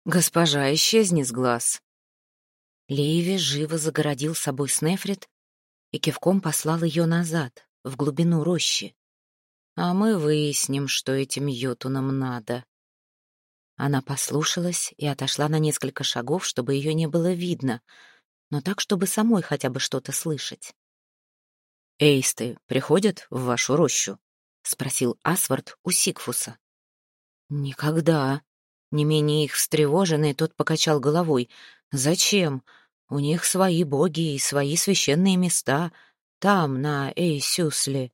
Госпожа, исчезни с глаз. Лейви живо загородил собой Снефрит и кивком послал ее назад, в глубину рощи. А мы выясним, что этим йотунам надо. Она послушалась и отошла на несколько шагов, чтобы ее не было видно, но так, чтобы самой хотя бы что-то слышать. «Эйсты приходят в вашу рощу?» — спросил Асвард у Сигфуса. «Никогда». Не менее их встревоженный, тот покачал головой. «Зачем? У них свои боги и свои священные места. Там, на Эйсюсле.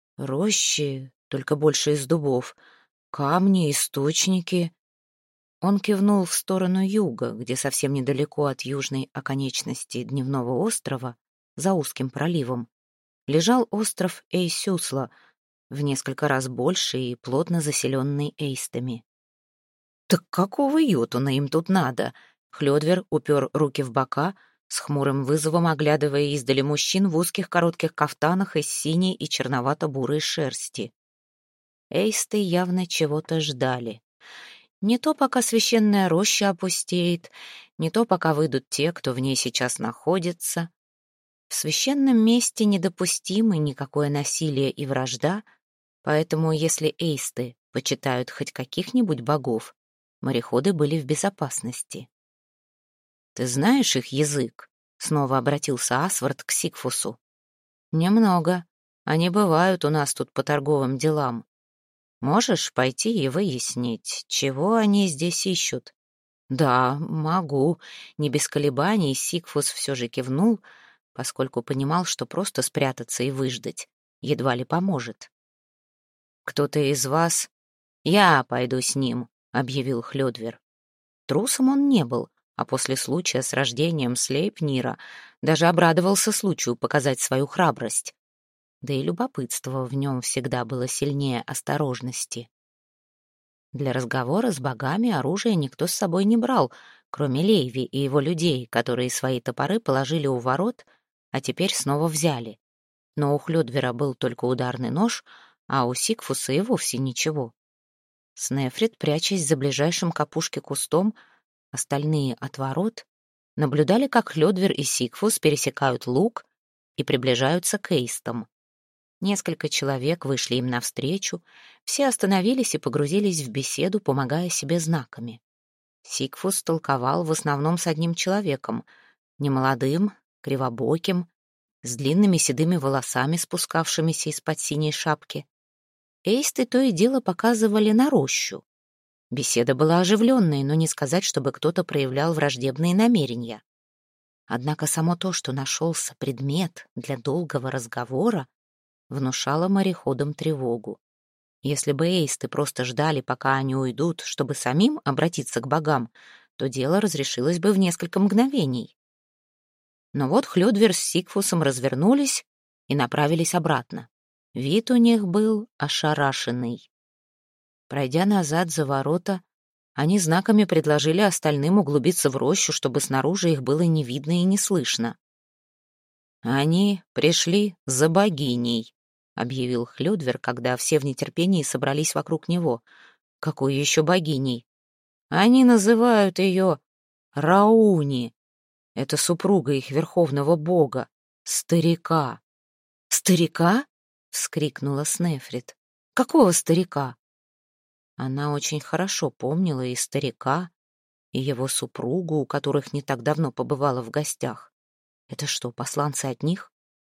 Рощи, только больше из дубов. Камни, источники». Он кивнул в сторону юга, где совсем недалеко от южной оконечности дневного острова, за узким проливом, лежал остров Эйсюсла, в несколько раз больше и плотно заселенный эйстами. «Так какого йотуна им тут надо?» Хлёдвер упер руки в бока, с хмурым вызовом оглядывая издали мужчин в узких коротких кафтанах из синей и черновато-бурой шерсти. Эйсты явно чего-то ждали. Не то пока священная роща опустеет, не то пока выйдут те, кто в ней сейчас находится. В священном месте недопустимы никакое насилие и вражда, поэтому если эйсты почитают хоть каких-нибудь богов, мореходы были в безопасности. «Ты знаешь их язык?» — снова обратился Асвард к Сигфусу. «Немного. Они бывают у нас тут по торговым делам. Можешь пойти и выяснить, чего они здесь ищут?» «Да, могу». Не без колебаний Сигфус все же кивнул, поскольку понимал, что просто спрятаться и выждать едва ли поможет. «Кто-то из вас...» «Я пойду с ним», — объявил Хлёдвер. Трусом он не был, а после случая с рождением Слейпнира даже обрадовался случаю показать свою храбрость. Да и любопытство в нем всегда было сильнее осторожности. Для разговора с богами оружие никто с собой не брал, кроме Лейви и его людей, которые свои топоры положили у ворот, а теперь снова взяли. Но у Хлёдвера был только ударный нож, а у Сигфуса и вовсе ничего. Снефрит, прячась за ближайшим к опушке кустом, остальные от ворот, наблюдали, как Хлёдвер и Сигфус пересекают луг и приближаются к эйстам. Несколько человек вышли им навстречу, все остановились и погрузились в беседу, помогая себе знаками. Сигфус толковал в основном с одним человеком, немолодым, кривобоким, с длинными седыми волосами, спускавшимися из-под синей шапки. Эйсты то и дело показывали на рощу. Беседа была оживленной, но не сказать, чтобы кто-то проявлял враждебные намерения. Однако само то, что нашелся предмет для долгого разговора, внушало мореходам тревогу. Если бы эйсты просто ждали, пока они уйдут, чтобы самим обратиться к богам, то дело разрешилось бы в несколько мгновений. Но вот Хлёдвер с Сигфусом развернулись и направились обратно. Вид у них был ошарашенный. Пройдя назад за ворота, они знаками предложили остальным углубиться в рощу, чтобы снаружи их было не видно и не слышно. «Они пришли за богиней», — объявил Хлёдвер, когда все в нетерпении собрались вокруг него. «Какой еще богиней?» «Они называют ее Рауни. Это супруга их верховного бога, старика». «Старика?» — вскрикнула Снефрит. «Какого старика?» Она очень хорошо помнила и старика, и его супругу, у которых не так давно побывала в гостях. Это что, посланцы от них?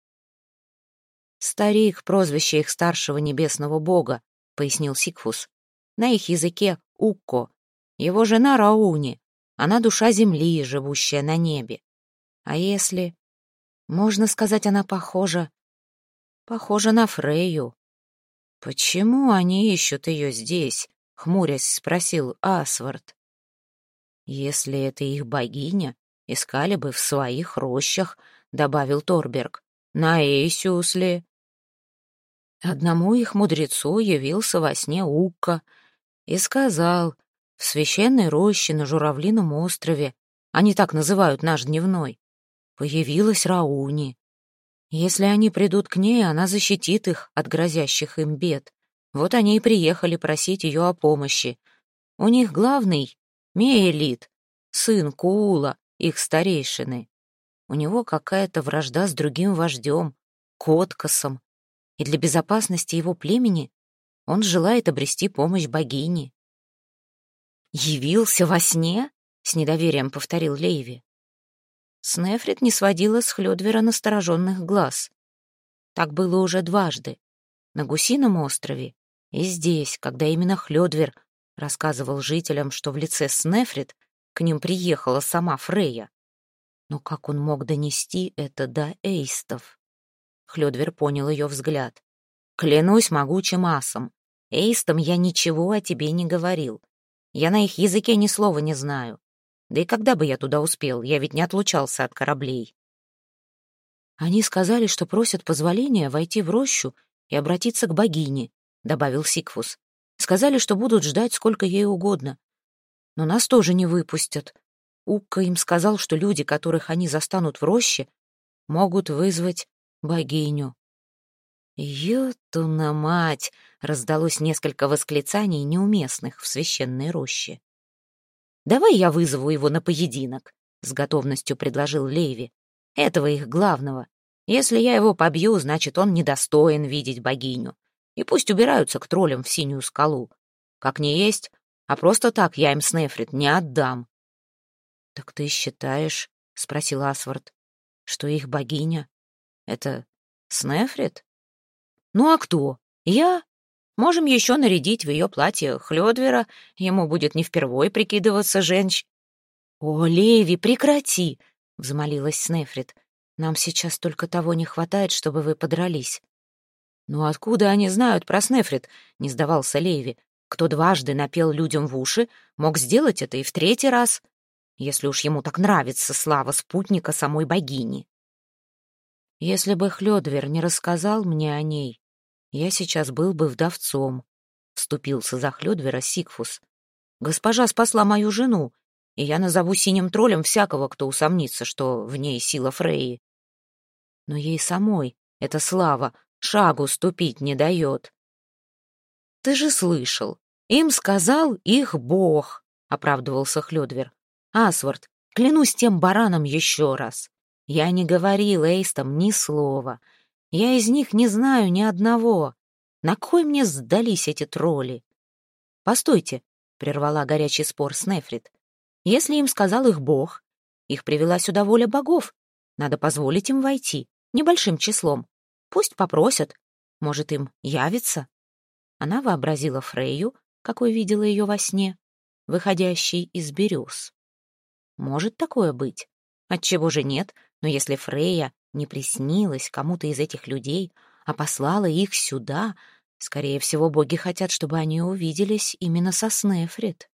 «Старик — прозвище их старшего небесного бога», — пояснил Сигфус. «На их языке — Укко. Его жена Рауни. Она душа земли, живущая на небе. А если... Можно сказать, она похожа на Фрейю». «Почему они ищут ее здесь?» — хмурясь спросил Асвард. «Если это их богиня, искали бы в своих рощах», — добавил Торберг. «На Эйсюсле». Одному их мудрецу явился во сне Укка и сказал: «В священной роще на Журавлином острове, они так называют наш дневной, появилась Рауни. Если они придут к ней, она защитит их от грозящих им бед. Вот они и приехали просить ее о помощи. У них главный Меэлит, сын Куула, их старейшины. У него какая-то вражда с другим вождем, Коткосом, и для безопасности его племени он желает обрести помощь богини. «Явился во сне?» — с недоверием повторил Лейви. Снефрит не сводила с Хлёдвера настороженных глаз. Так было уже дважды. На Гусином острове и здесь, когда именно Хлёдвер рассказывал жителям, что в лице Снефрит к ним приехала сама Фрейя. Но как он мог донести это до эйстов? Хлёдвер понял ее взгляд. «Клянусь могучим асом, эйстам я ничего о тебе не говорил. Я на их языке ни слова не знаю. Да и когда бы я туда успел? Я ведь не отлучался от кораблей». «Они сказали, что просят позволения войти в рощу и обратиться к богине», — добавил Сикфус. «Сказали, что будут ждать сколько ей угодно. Но нас тоже не выпустят. Укка им сказал, что люди, которых они застанут в роще, могут вызвать богиню». «Ютуна мать!» — раздалось несколько восклицаний, неуместных в священной роще. «Давай я вызову его на поединок», — с готовностью предложил Лейви. «Этого их главного. Если я его побью, значит, он недостоин видеть богиню. И пусть убираются к троллям в Синюю скалу. Как не есть, а просто так я им Снефрит не отдам». «Так ты считаешь, — спросил Асвард, — что их богиня — это Снефрит?» «Ну а кто? Я? Можем еще нарядить в ее платье Хлёдвера, ему будет не впервой прикидываться женщ». «О, Леви, прекрати!» — взмолилась Снефрит. «Нам сейчас только того не хватает, чтобы вы подрались». «Ну откуда они знают про Снефрит?» — не сдавался Леви. «Кто дважды напел людям в уши, мог сделать это и в третий раз, если уж ему так нравится слава спутника самой богини». «Если бы Хлёдвер не рассказал мне о ней, я сейчас был бы вдовцом», — вступился за Хлёдвера Сикфус. «Госпожа спасла мою жену, и я назову синим троллем всякого, кто усомнится, что в ней сила Фрейи. Но ей самой эта слава шагу ступить не дает». «Ты же слышал, им сказал их бог», — оправдывался Хлёдвер. «Асвард, клянусь тем баранам еще раз. Я не говорил эйстам ни слова. Я из них не знаю ни одного. На кой мне сдались эти тролли?» «Постойте», — прервала горячий спор Снефрит. «Если им сказал их бог, их привела сюда воля богов. Надо позволить им войти, небольшим числом. Пусть попросят, может, им явится». Она вообразила Фрейю, какой видела ее во сне, выходящей из берез. Может такое быть? Отчего же нет? Но если Фрейя не приснилась кому-то из этих людей, а послала их сюда, скорее всего, боги хотят, чтобы они увиделись именно со Снефрит.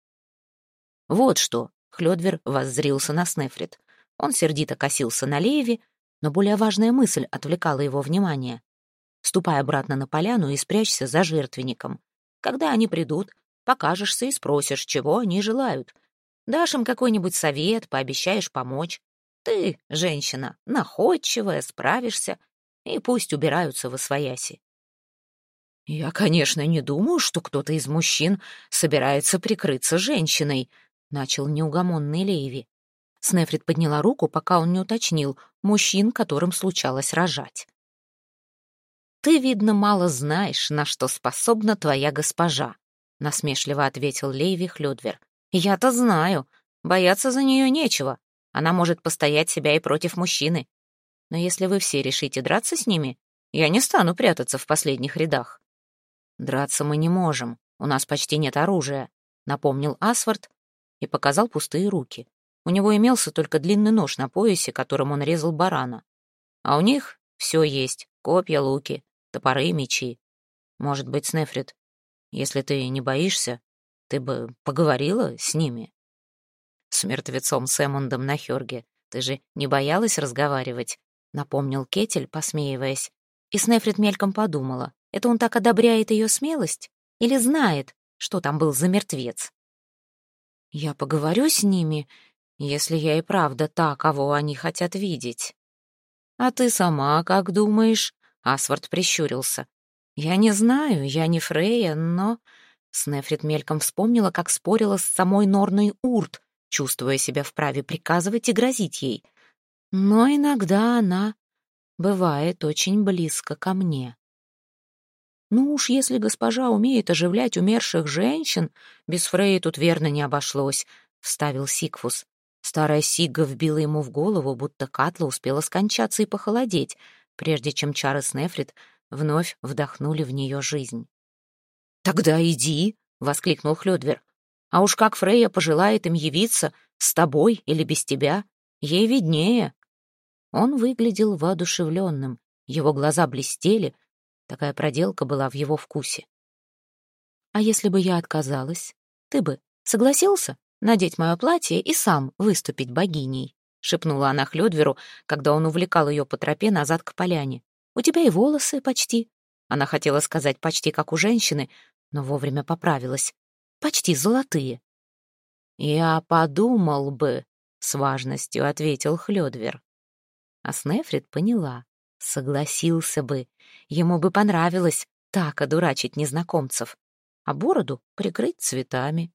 «Вот что!» — Хлёдвер воззрился на Снефрит. Он сердито косился на Леви, но более важная мысль отвлекала его внимание. «Ступай обратно на поляну и спрячься за жертвенником. Когда они придут, покажешься и спросишь, чего они желают. Дашь им какой-нибудь совет, пообещаешь помочь. Ты, женщина, находчивая, справишься, и пусть убираются восвояси». «Я, конечно, не думаю, что кто-то из мужчин собирается прикрыться женщиной», — начал неугомонный Лейви. Снефрит подняла руку, пока он не уточнил мужчин, которым случалось рожать. «Ты, видно, мало знаешь, на что способна твоя госпожа», — насмешливо ответил Лейви Хлёдвер. «Я-то знаю. Бояться за нее нечего. Она может постоять себя и против мужчины. Но если вы все решите драться с ними, я не стану прятаться в последних рядах». «Драться мы не можем, у нас почти нет оружия», — напомнил Асвард и показал пустые руки. У него имелся только длинный нож на поясе, которым он резал барана. А у них все есть — копья, луки, топоры и мечи. Может быть, Снефрит, если ты не боишься, ты бы поговорила с ними? С мертвецом Сэмундом на Хёрге ты же не боялась разговаривать, напомнил Кетель, посмеиваясь. И Снефрит мельком подумала, это он так одобряет ее смелость или знает, что там был за мертвец? «Я поговорю с ними, если я и правда та, кого они хотят видеть». «А ты сама как думаешь?» — Асвард прищурился. «Я не знаю, я не Фрейя, но Снефрит мельком вспомнила, как спорила с самой Норной Урт, чувствуя себя вправе приказывать и грозить ей. Но иногда она бывает очень близко ко мне. Ну уж если госпожа умеет оживлять умерших женщин, без Фреи тут верно не обошлось, — вставил Сигфус. Старая Сигга вбила ему в голову, будто Катла успела скончаться и похолодеть, прежде чем чары Снефрит вновь вдохнули в нее жизнь. «Тогда иди!» — воскликнул Хлёдвер. «А уж как Фрейя пожелает им явиться, с тобой или без тебя, ей виднее». Он выглядел воодушевленным, его глаза блестели, такая проделка была в его вкусе. «А если бы я отказалась, ты бы согласился надеть мое платье и сам выступить богиней?» — шепнула она Хлёдверу, когда он увлекал ее по тропе назад к поляне. «У тебя и волосы почти». Она хотела сказать «почти как у женщины», но вовремя поправилась. «Почти золотые». «Я подумал бы», — с важностью ответил Хлёдвер. А Снефрит поняла. Согласился бы. Ему бы понравилось так одурачить незнакомцев, а бороду прикрыть цветами.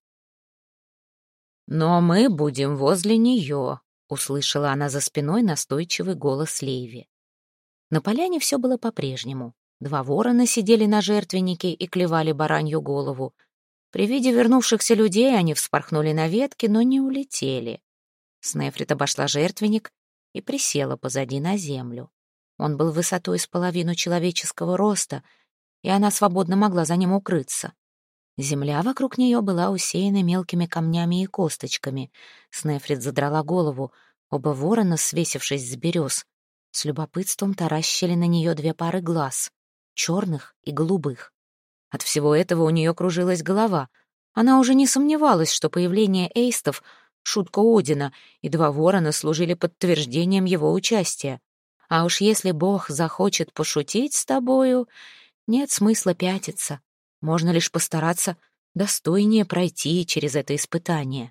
«Но мы будем возле нее», — услышала она за спиной настойчивый голос Лейви. На поляне все было по-прежнему. 2 ворона сидели на жертвеннике и клевали баранью голову. При виде вернувшихся людей они вспорхнули на ветки, но не улетели. Снефрит обошла жертвенник и присела позади на землю. Он был высотой с половину человеческого роста, и она свободно могла за ним укрыться. Земля вокруг нее была усеяна мелкими камнями и косточками. Снефрит задрала голову. Оба ворона, свесившись с берез, с любопытством таращили на нее 2 пары глаз, черных и голубых. От всего этого у нее кружилась голова. Она уже не сомневалась, что появление эйстов — шутка Одина, и 2 ворона служили подтверждением его участия. А уж если Бог захочет пошутить с тобою, нет смысла пятиться. Можно лишь постараться достойнее пройти через это испытание.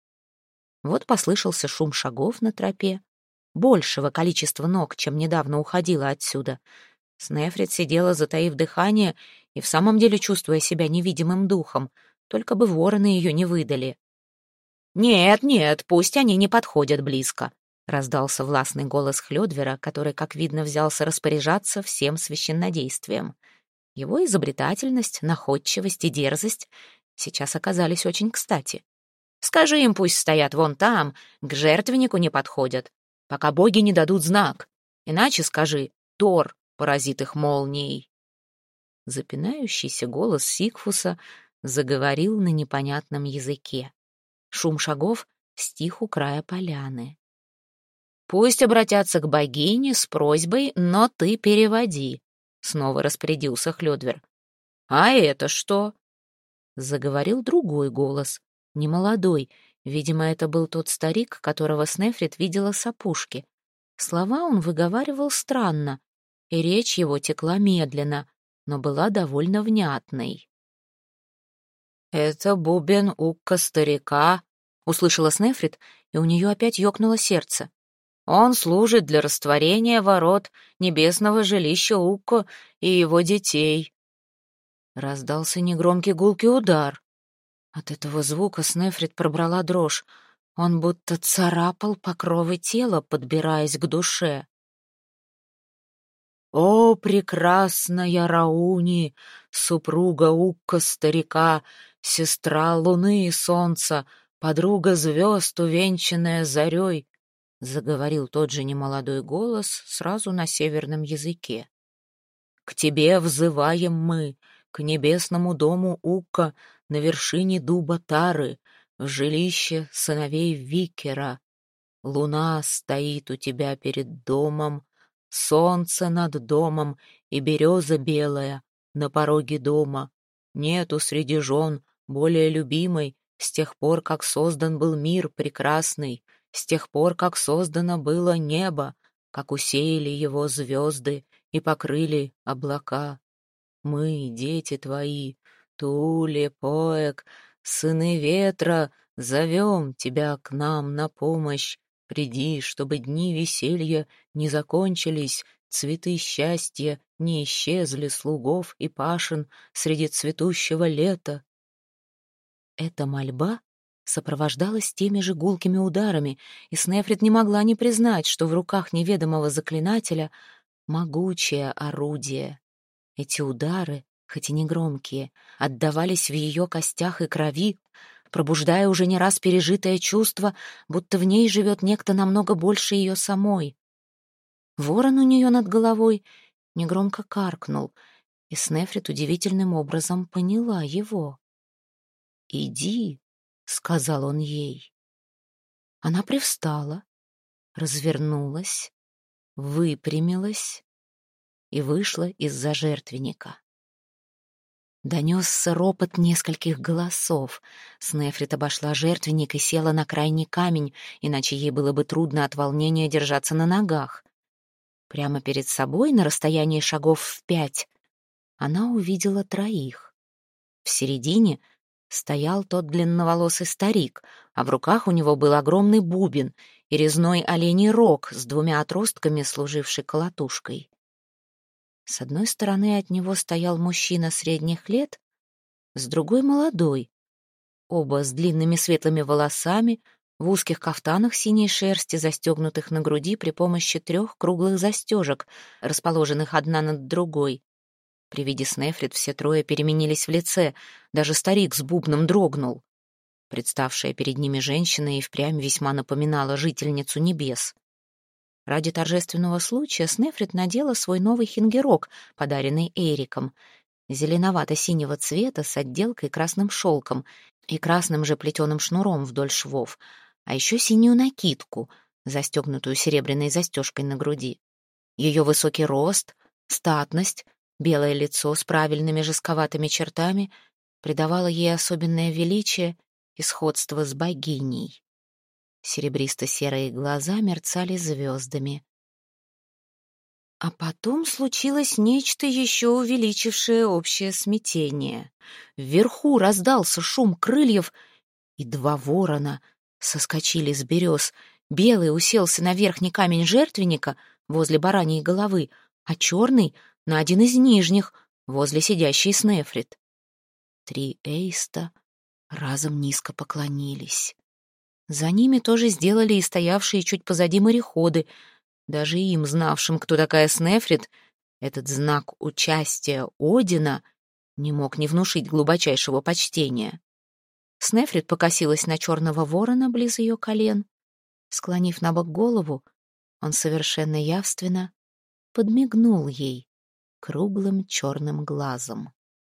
Вот послышался шум шагов на тропе, большего количества ног, чем недавно уходила отсюда. Снефрит сидела, затаив дыхание, и в самом деле чувствуя себя невидимым духом, только бы вороны ее не выдали. «Нет, нет, пусть они не подходят близко», — раздался властный голос Хлёдвера, который, как видно, взялся распоряжаться всем священнодействием. Его изобретательность, находчивость и дерзость сейчас оказались очень кстати. «Скажи им, пусть стоят вон там, к жертвеннику не подходят, пока боги не дадут знак. Иначе скажи, Тор поразит их молнией». Запинающийся голос Сигфуса заговорил на непонятном языке. Шум шагов стих у края поляны. «Пусть обратятся к богине с просьбой, но ты переводи», — снова распорядился Хлёдвер. «А это что?» — заговорил другой голос, немолодой. Видимо, это был тот старик, которого Снефрит видела с опушки. Слова он выговаривал странно, и речь его текла медленно, но была довольно внятной. «Это бубен Укка-старика», — услышала Снефрит, и у нее опять ёкнуло сердце. «Он служит для растворения ворот небесного жилища Укко и его детей». Раздался негромкий гулкий удар. От этого звука Снефрит пробрала дрожь. Он будто царапал покровы тела, подбираясь к душе. «О, прекрасная Рауни, супруга Укка-старика, сестра луны и солнца, подруга звезд, увенчанная зарей», — заговорил тот же немолодой голос сразу на северном языке. «К тебе взываем мы, к небесному дому Укка на вершине дуба Тары, в жилище сыновей Викера. Луна стоит у тебя перед домом, солнце над домом и береза белая на пороге дома. Нету среди жен более любимой с тех пор, как создан был мир прекрасный, с тех пор, как создано было небо, как усеяли его звезды и покрыли облака. Мы, дети твои, Туле, Поэк, сыны ветра, зовем тебя к нам на помощь. Приди, чтобы дни веселья не закончились, цветы счастья не исчезли слугов и пашен среди цветущего лета. Эта мольба сопровождалась теми же гулкими ударами, и Снефрит не могла не признать, что в руках неведомого заклинателя могучее орудие. Эти удары, хоть и негромкие, отдавались в ее костях и крови, пробуждая уже не раз пережитое чувство, будто в ней живет некто намного больше ее самой. Ворон у нее над головой негромко каркнул, и Снефрит удивительным образом поняла его. «Иди», — сказал он ей. Она привстала, развернулась, выпрямилась и вышла из-за жертвенника. Донесся ропот нескольких голосов. Снефрит обошла жертвенник и села на крайний камень, иначе ей было бы трудно от волнения держаться на ногах. Прямо перед собой, на расстоянии шагов в 5, она увидела 3. В середине стоял тот длинноволосый старик, а в руках у него был огромный бубен и резной оленей рог с 2 отростками, служивший колотушкой. С одной стороны от него стоял мужчина средних лет, с другой — молодой, оба с длинными светлыми волосами, в узких кафтанах синей шерсти, застегнутых на груди при помощи 3 круглых застежек, расположенных одна над другой. При виде Снефрит все 3 переменились в лице, даже старик с бубном дрогнул. Представшая перед ними женщина и впрямь весьма напоминала жительницу небес. Ради торжественного случая Снефрит надела свой новый хингерок, подаренный Эриком, зеленовато-синего цвета с отделкой красным шелком и красным же плетеным шнуром вдоль швов, а еще синюю накидку, застегнутую серебряной застежкой на груди. Ее высокий рост, статность, белое лицо с правильными жестковатыми чертами придавало ей особенное величие и сходство с богиней. Серебристо-серые глаза мерцали звездами. А потом случилось нечто, еще увеличившее общее смятение. Вверху раздался шум крыльев, и 2 ворона соскочили с берез. Белый уселся на верхний камень жертвенника возле бараньей головы, а черный — на один из нижних, возле сидящей Снефрит. 3 эйста разом низко поклонились. За ними тоже сделали и стоявшие чуть позади мореходы. Даже им, знавшим, кто такая Снефрит, этот знак участия Одина не мог не внушить глубочайшего почтения. Снефрит покосилась на черного ворона близ ее колен. Склонив набок голову, он совершенно явственно подмигнул ей круглым черным глазом.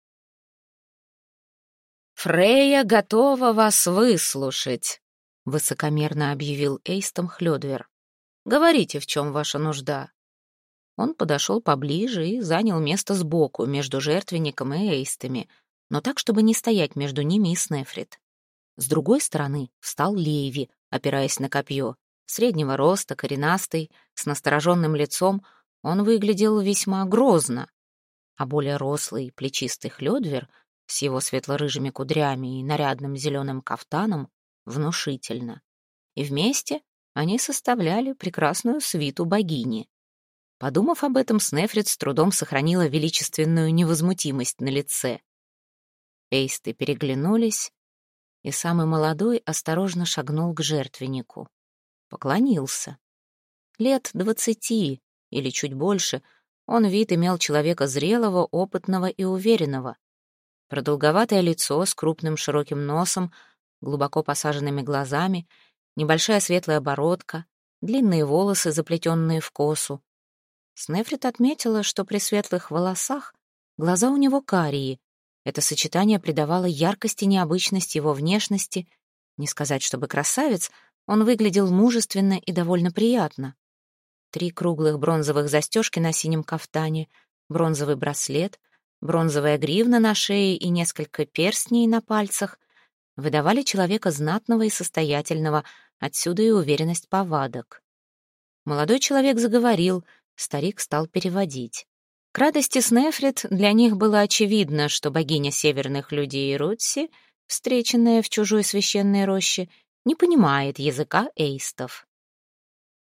«Фрейя готова вас выслушать», — высокомерно объявил Эйстом Хлёдвер. «Говорите, в чем ваша нужда». Он подошел поближе и занял место сбоку, между жертвенником и Эйстами, но так, чтобы не стоять между ними и Снефрит. С другой стороны встал Лейви, опираясь на копье. Среднего роста, коренастый, с настороженным лицом, он выглядел весьма грозно, а более рослый, плечистый Хлёдвер с его светло-рыжими кудрями и нарядным зеленым кафтаном внушительно. И вместе они составляли прекрасную свиту богини. Подумав об этом, Снефрит с трудом сохранила величественную невозмутимость на лице. Эйсты переглянулись, и самый молодой осторожно шагнул к жертвеннику. Поклонился. Лет 20 или чуть больше, он вид имел человека зрелого, опытного и уверенного. Продолговатое лицо с крупным широким носом, глубоко посаженными глазами, небольшая светлая бородка, длинные волосы, заплетенные в косу. Снефрит отметила, что при светлых волосах глаза у него карие. Это сочетание придавало яркость и необычность его внешности. Не сказать, чтобы красавец, он выглядел мужественно и довольно приятно. 3 круглых бронзовых застежки на синем кафтане, бронзовый браслет, бронзовая гривна на шее и несколько перстней на пальцах выдавали человека знатного и состоятельного, отсюда и уверенность повадок. Молодой человек заговорил, старик стал переводить. К радости Снефрит для них было очевидно, что богиня северных людей Рутси, встреченная в чужой священной роще, не понимает языка эйстов.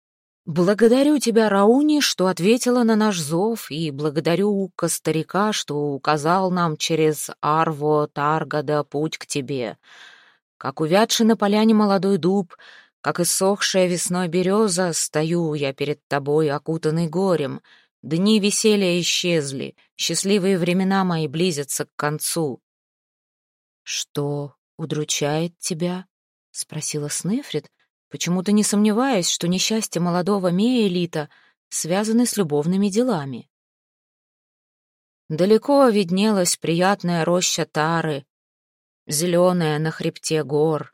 «Благодарю тебя, Рауни, что ответила на наш зов, и благодарю Укка-старика, что указал нам через Арво Таргада путь к тебе. Как увядший на поляне молодой дуб, как иссохшая весной береза, стою я перед тобой, окутанный горем. Дни веселья исчезли, счастливые времена мои близятся к концу». «Что удручает тебя?» — спросила Снефрит, почему-то не сомневаясь, что несчастье молодого Меэлита связаны с любовными делами. Далеко виднелась приятная роща Тары, зеленая на хребте гор.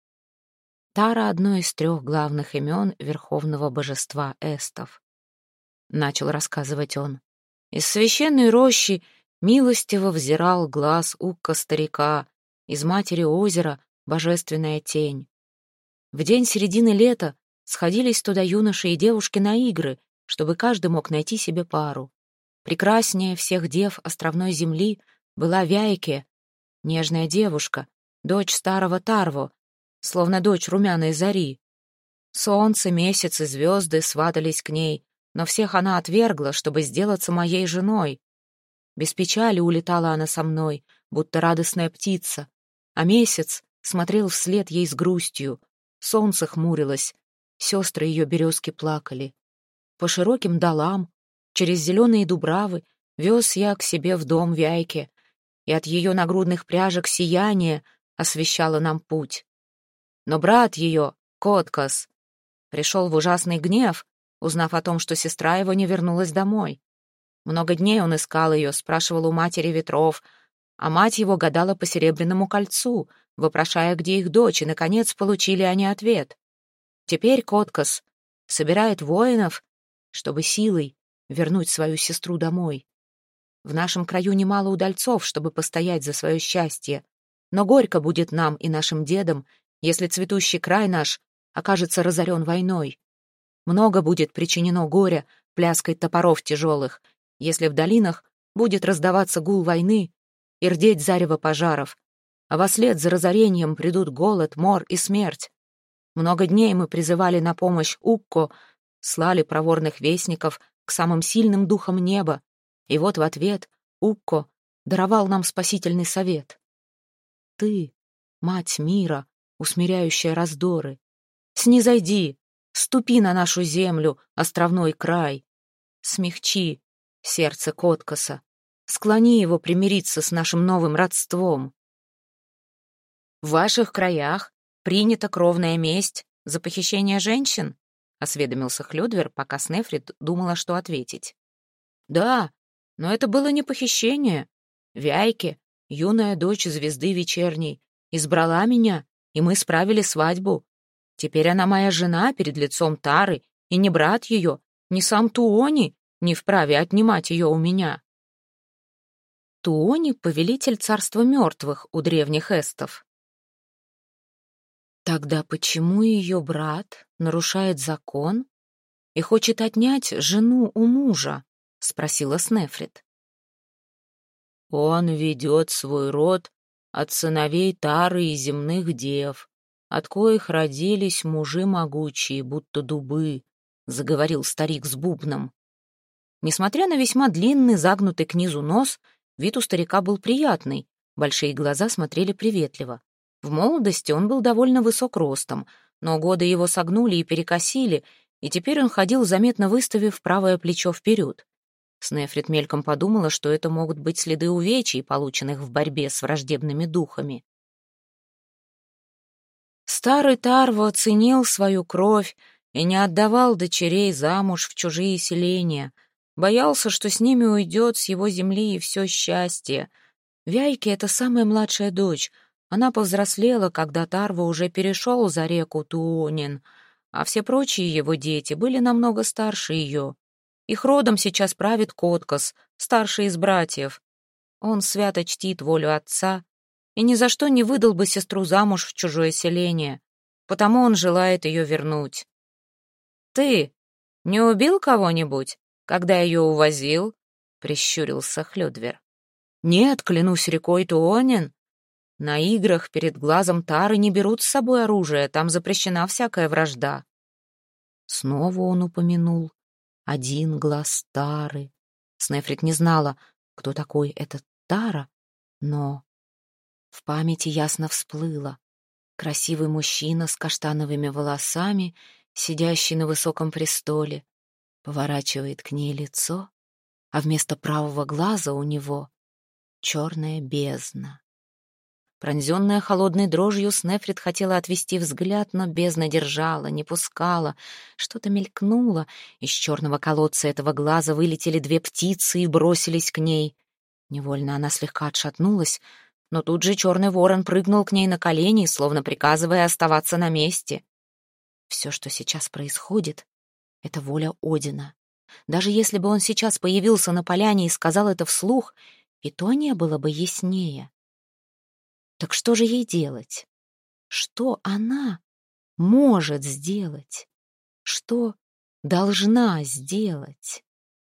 Тара — одно из 3 главных имен верховного божества эстов. Начал рассказывать он. Из священной рощи милостиво взирал глаз Укка-старика, из матери озера божественная тень. В день середины лета сходились туда юноши и девушки на игры, чтобы каждый мог найти себе пару. Прекраснее всех дев островной земли была Вяйке, нежная девушка, дочь старого Тарво, словно дочь румяной зари. Солнце, месяц и звезды сватались к ней, но всех она отвергла, чтобы сделаться моей женой. Без печали улетала она со мной, будто радостная птица, а месяц смотрел вслед ей с грустью. Солнце хмурилось, сестры ее березки плакали. По широким долам, через зеленые дубравы, вез я к себе в дом Вяйке, и от ее нагрудных пряжек сияние освещало нам путь. Но брат ее, Коткас, пришел в ужасный гнев, узнав о том, что сестра его не вернулась домой. Много дней он искал ее, спрашивал у матери ветров, а мать его гадала по серебряному кольцу, вопрошая, где их дочь, и, наконец, получили они ответ. Теперь Коткас собирает воинов, чтобы силой вернуть свою сестру домой. В нашем краю немало удальцов, чтобы постоять за свое счастье, но горько будет нам и нашим дедам, если цветущий край наш окажется разорен войной. Много будет причинено горя пляской топоров тяжелых, если в долинах будет раздаваться гул войны и рдеть зарево пожаров, а вослед за разорением придут голод, мор и смерть. Много дней мы призывали на помощь Укко, слали проворных вестников к самым сильным духам неба, и вот в ответ Укко даровал нам спасительный совет. Ты, мать мира, усмиряющая раздоры, снизойди, ступи на нашу землю, островной край, смягчи сердце Коткаса, склони его примириться с нашим новым родством. «В ваших краях принята кровная месть за похищение женщин?» — осведомился Хлёдвер, пока Снефрит думала, что ответить. «Да, но это было не похищение. Вяйке, юная дочь звезды вечерней, избрала меня, и мы справили свадьбу. Теперь она моя жена перед лицом Тары, и ни брат ее, ни сам Туони не вправе отнимать ее у меня». Туони — повелитель царства мертвых у древних эстов. Тогда почему ее брат нарушает закон и хочет отнять жену у мужа? — спросила Снефрит. Он ведет свой род от сыновей Тары и земных дев, от коих родились мужи могучие, будто дубы, — заговорил старик с бубном. Несмотря на весьма длинный, загнутый к низу нос, вид у старика был приятный, большие глаза смотрели приветливо. В молодости он был довольно высок ростом, но годы его согнули и перекосили, и теперь он ходил, заметно выставив правое плечо вперед. Снефрит мельком подумала, что это могут быть следы увечий, полученных в борьбе с враждебными духами. Старый Тарво ценил свою кровь и не отдавал дочерей замуж в чужие селения, боялся, что с ними уйдет с его земли и все счастье. Вяйке — это самая младшая дочь. Она повзрослела, когда Тарво уже перешел за реку Туонин, а все прочие его дети были намного старше ее. Их родом сейчас правит Коткас, старший из братьев. Он свято чтит волю отца и ни за что не выдал бы сестру замуж в чужое селение, потому он желает ее вернуть. «Ты не убил кого-нибудь, когда ее увозил?» — прищурился Хлёдвер. «Нет, клянусь рекой Туонин. На играх перед глазом Тары не берут с собой оружие, там запрещена всякая вражда». Снова он упомянул один глаз Тары. Снефрит не знала, кто такой этот Тара, но в памяти ясно всплыло. Красивый мужчина с каштановыми волосами, сидящий на высоком престоле, поворачивает к ней лицо, а вместо правого глаза у него черная бездна. Пронзенная холодной дрожью, Снефрит хотела отвести взгляд, но бездна держала, не пускала. Что-то мелькнуло. Из черного колодца этого глаза вылетели две птицы и бросились к ней. Невольно она слегка отшатнулась, но тут же черный ворон прыгнул к ней на колени, словно приказывая оставаться на месте. Все, что сейчас происходит, — это воля Одина. Даже если бы он сейчас появился на поляне и сказал это вслух, и то не было бы яснее. Так что же ей делать? Что она может сделать? Что должна сделать?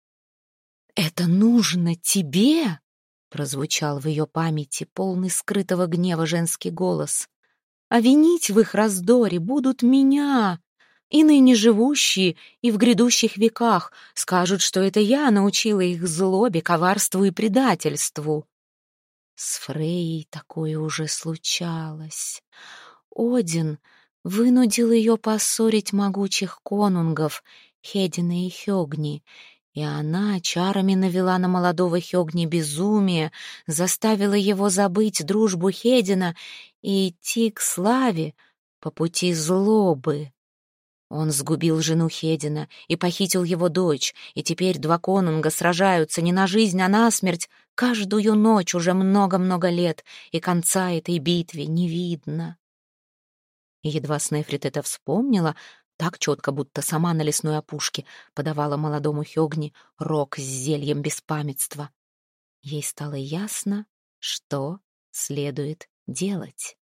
«Это нужно тебе?» — прозвучал в ее памяти полный скрытого гнева женский голос. «А винить в их раздоре будут меня, и ныне живущие, и в грядущих веках скажут, что это я научила их злобе, коварству и предательству». С Фрейей такое уже случалось. Один вынудил ее поссорить могучих конунгов Хедина и Хёгни, и она чарами навела на молодого Хёгни безумие, заставила его забыть дружбу Хедина и идти к славе по пути злобы. Он сгубил жену Хедина и похитил его дочь, и теперь два конунга сражаются не на жизнь, а на смерть каждую ночь уже много-много лет, и конца этой битве не видно. И едва Снефрит это вспомнила, так четко, будто сама на лесной опушке подавала молодому Хёгни рог с зельем беспамятства. Ей стало ясно, что следует делать.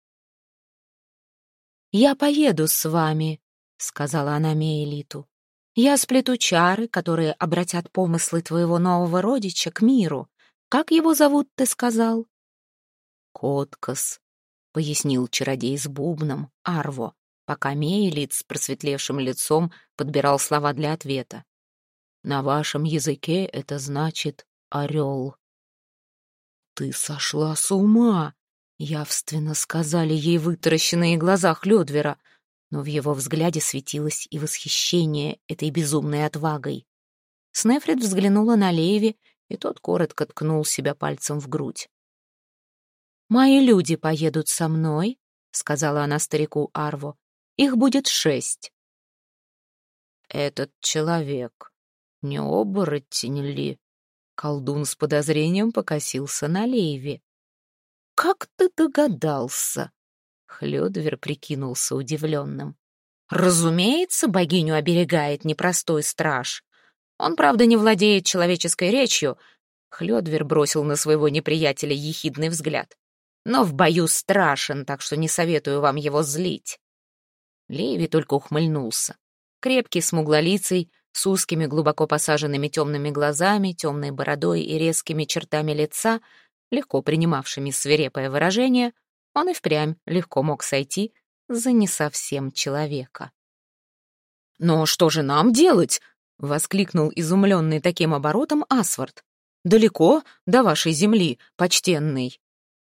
«Я поеду с вами», — сказала она Меэлиту. «Я сплету чары, которые обратят помыслы твоего нового родича к миру. Как его зовут, ты сказал?» «Коткос», — пояснил чародей с бубном, Арво, пока Меэлит с просветлевшим лицом подбирал слова для ответа. «На вашем языке это значит «орел». «Ты сошла с ума!» — явственно сказали ей вытаращенные глаза Хлёдвера, но в его взгляде светилось и восхищение этой безумной отвагой. Снефрит взглянула на Леви, и тот коротко ткнул себя пальцем в грудь. «Мои люди поедут со мной», — сказала она старику Арво. «Их будет 6». «Этот человек не оборотень ли?» Колдун с подозрением покосился на Леви. «Как ты догадался?» Хлёдвер прикинулся удивленным. «Разумеется, богиню оберегает непростой страж. Он, правда, не владеет человеческой речью». Хлёдвер бросил на своего неприятеля ехидный взгляд. «Но в бою страшен, так что не советую вам его злить». Леви только ухмыльнулся. Крепкий, смуглолицый, с узкими, глубоко посаженными темными глазами, темной бородой и резкими чертами лица, легко принимавшими свирепое выражение, он и впрямь легко мог сойти за не совсем человека. «Но что же нам делать?» — воскликнул изумленный таким оборотом Асвард. «Далеко до вашей земли, почтенный?»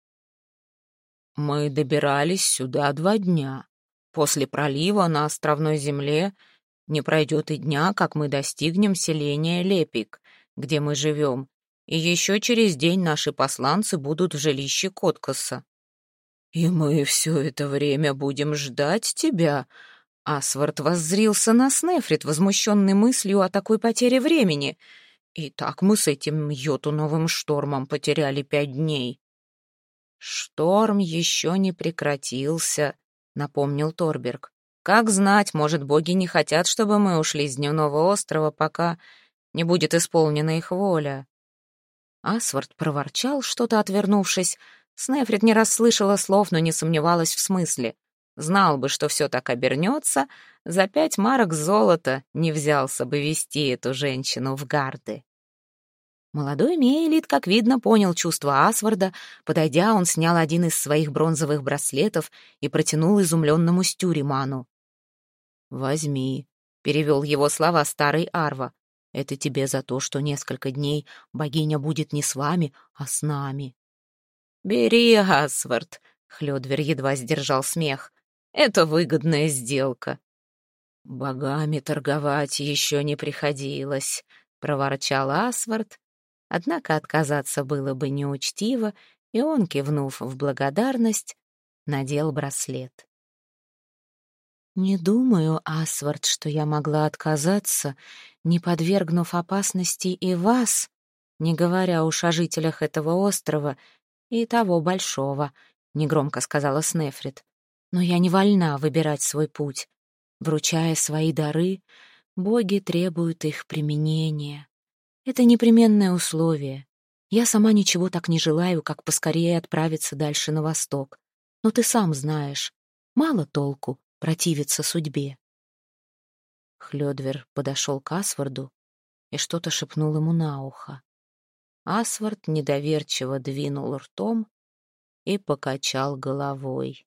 «Мы добирались сюда 2 дня. После пролива на островной земле не пройдет и дня, как мы достигнем селения Лепик, где мы живем, и еще через день наши посланцы будут в жилище Коткоса. И мы все это время будем ждать тебя?» Асвард воззрился на Снефрит, возмущенный мыслью о такой потере времени. «И так мы с этим йотуновым штормом потеряли 5 дней». «Шторм еще не прекратился», — напомнил Торберг. «Как знать, может, боги не хотят, чтобы мы ушли с дневного острова, пока не будет исполнена их воля». Асвард проворчал, что-то отвернувшись. Снефрит не расслышала слов, но не сомневалась в смысле. Знал бы, что все так обернется, за 5 марок золота не взялся бы вести эту женщину в гарды. Молодой Меэлит, как видно, понял чувства Асварда. Подойдя, он снял один из своих бронзовых браслетов и протянул изумленному Стюриману. «Возьми, — перевел его слова старый Арва. «Это тебе за то, что несколько дней богиня будет не с вами, а с нами». «Бери, Асвард», — Хлёдвер едва сдержал смех. «Это выгодная сделка». «Богами торговать еще не приходилось», — проворчал Асвард. Однако отказаться было бы неучтиво, и он, кивнув в благодарность, надел браслет. «Не думаю, Асвард, что я могла отказаться, не подвергнув опасности и вас, не говоря уж о жителях этого острова и того большого», — негромко сказала Снефрит. «Но я не вольна выбирать свой путь. Вручая свои дары, боги требуют их применения. Это непременное условие. Я сама ничего так не желаю, как поскорее отправиться дальше на восток. Но ты сам знаешь, мало толку противиться судьбе». Хлёдвер подошел к Асварду и что-то шепнул ему на ухо. Асвард недоверчиво двинул ртом и покачал головой.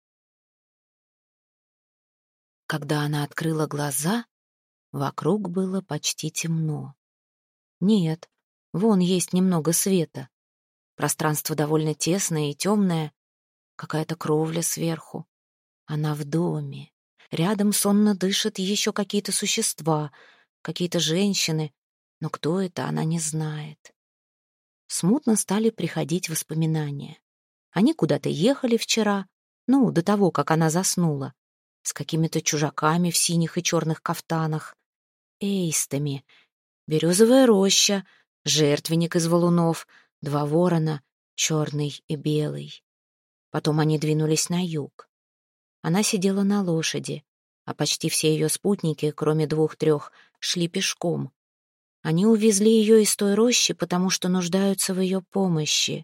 Когда она открыла глаза, вокруг было почти темно. Нет, вон есть немного света. Пространство довольно тесное и темное, какая-то кровля сверху. Она в доме. Рядом сонно дышат еще какие-то существа, какие-то женщины, но кто это, она не знает. Смутно стали приходить воспоминания. Они куда-то ехали вчера, до того, как она заснула, с какими-то чужаками в синих и черных кафтанах, эйстами, березовая роща, жертвенник из валунов, 2 ворона, черный и белый. Потом они двинулись на юг. Она сидела на лошади, а почти все ее спутники, кроме 2-3, шли пешком. Они увезли ее из той рощи, потому что нуждаются в ее помощи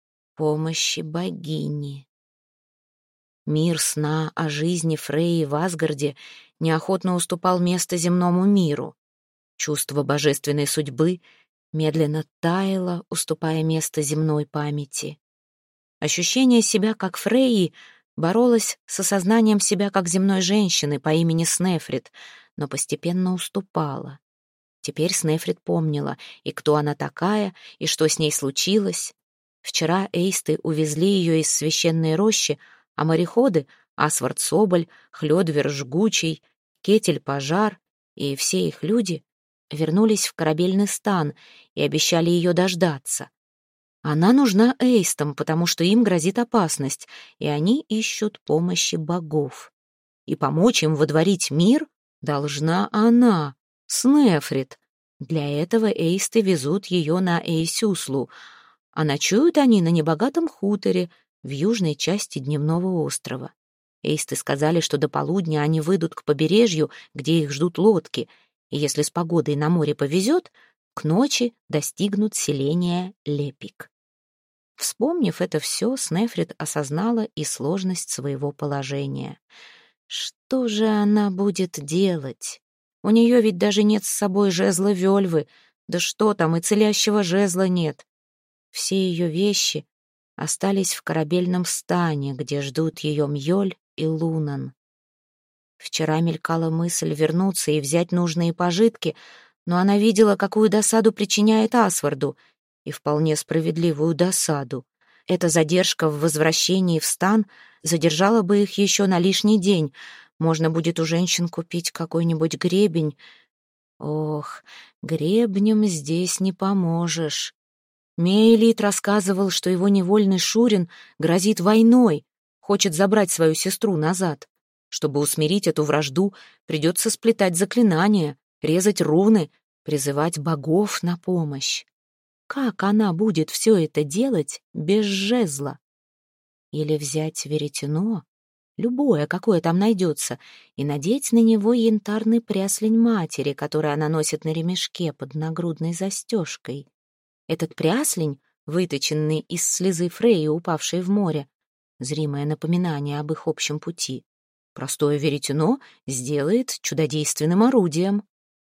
богини. Мир сна о жизни Фрейи в Асгарде неохотно уступал место земному миру. Чувство божественной судьбы медленно таяло, уступая место земной памяти. Ощущение себя как Фрейи боролось с осознанием себя как земной женщины по имени Снефрит, но постепенно уступало. Теперь Снефрит помнила, и кто она такая, и что с ней случилось. Вчера эйсты увезли ее из священной рощи, а мореходы — Асвард Соболь, Хлёдвер Жгучий, Кетель Пожар и все их люди — вернулись в корабельный стан и обещали ее дождаться. Она нужна эйстам, потому что им грозит опасность, и они ищут помощи богов. И помочь им водворить мир должна она, Снефрит. Для этого эйсты везут ее на Эйсюслу, а ночуют они на небогатом хуторе в южной части дневного острова. Эйсты сказали, что до полудня они выйдут к побережью, где их ждут лодки, и если с погодой на море повезет, к ночи достигнут селения Лепик. Вспомнив это все, Снефрит осознала и сложность своего положения. Что же она будет делать? У нее ведь даже нет с собой жезла Вельвы, да что там, и целящего жезла нет. Все ее вещи остались в корабельном стане, где ждут ее Мьёль и Лунан. Вчера мелькала мысль вернуться и взять нужные пожитки, но она видела, какую досаду причиняет Асварду, и вполне справедливую досаду. Эта задержка в возвращении в стан задержала бы их еще на лишний день. Можно будет у женщин купить какой-нибудь гребень. Ох, гребнем здесь не поможешь. Мейлит рассказывал, что его невольный Шурин грозит войной, хочет забрать свою сестру назад. Чтобы усмирить эту вражду, придется сплетать заклинания, резать руны, призывать богов на помощь. Как она будет все это делать без жезла? Или взять веретено, любое, какое там найдется, и надеть на него янтарный пряслень матери, который она носит на ремешке под нагрудной застежкой. Этот пряслень, выточенный из слезы Фрейи, упавшей в море, зримое напоминание об их общем пути. Простое веретено сделает чудодейственным орудием.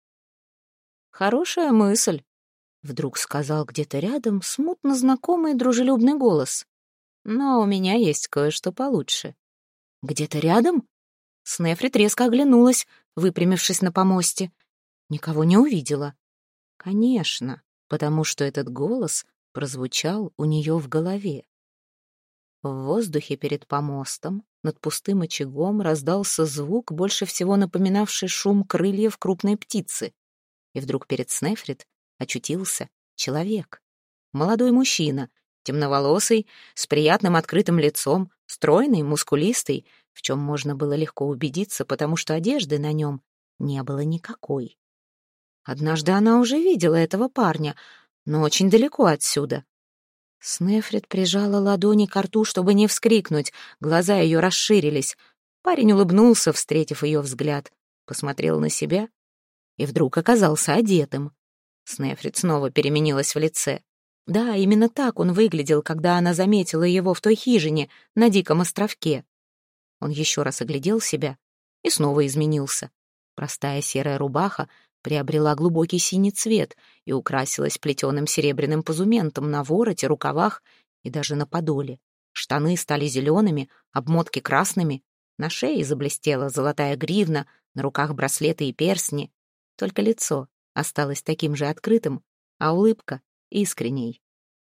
«Хорошая мысль», — вдруг сказал где-то рядом смутно знакомый дружелюбный голос. «Но у меня есть кое-что получше». «Где-то рядом?» Снефрит резко оглянулась, выпрямившись на помосте. Никого не увидела. Конечно, потому что этот голос прозвучал у нее в голове. В воздухе перед помостом, над пустым очагом, раздался звук, больше всего напоминавший шум крыльев крупной птицы. И вдруг перед Снефрит очутился человек. Молодой мужчина, темноволосый, с приятным открытым лицом, стройный, мускулистый, в чем можно было легко убедиться, потому что одежды на нем не было никакой. Однажды она уже видела этого парня, но очень далеко отсюда. Снефрит прижала ладони к рту, чтобы не вскрикнуть. Глаза ее расширились. Парень улыбнулся, встретив ее взгляд, посмотрел на себя и вдруг оказался одетым. Снефрит снова переменилась в лице. Да, именно так он выглядел, когда она заметила его в той хижине на Диком островке. Он еще раз оглядел себя и снова изменился. Простая серая рубаха приобрела глубокий синий цвет и украсилась плетеным серебряным позументом на вороте, рукавах и даже на подоле. Штаны стали зелеными, обмотки красными, на шее заблестела золотая гривна, на руках браслеты и перстни. Только лицо осталось таким же открытым, а улыбка — искренней.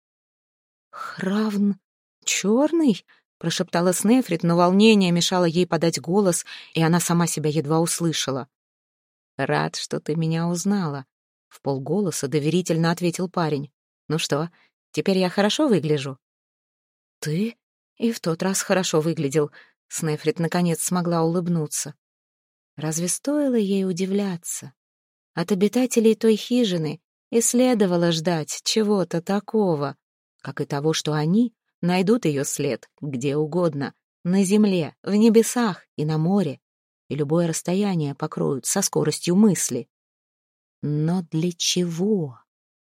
«Хравн черный?» — прошептала Снефрит, но волнение мешало ей подать голос, и она сама себя едва услышала. «Рад, что ты меня узнала», — вполголоса доверительно ответил парень. «Ну что, теперь я хорошо выгляжу?» «Ты и в тот раз хорошо выглядел», — Снефрит наконец смогла улыбнуться. Разве стоило ей удивляться? От обитателей той хижины и следовало ждать чего-то такого, как и того, что они найдут ее след где угодно, на земле, в небесах и на море, и любое расстояние покроют со скоростью мысли. Но для чего?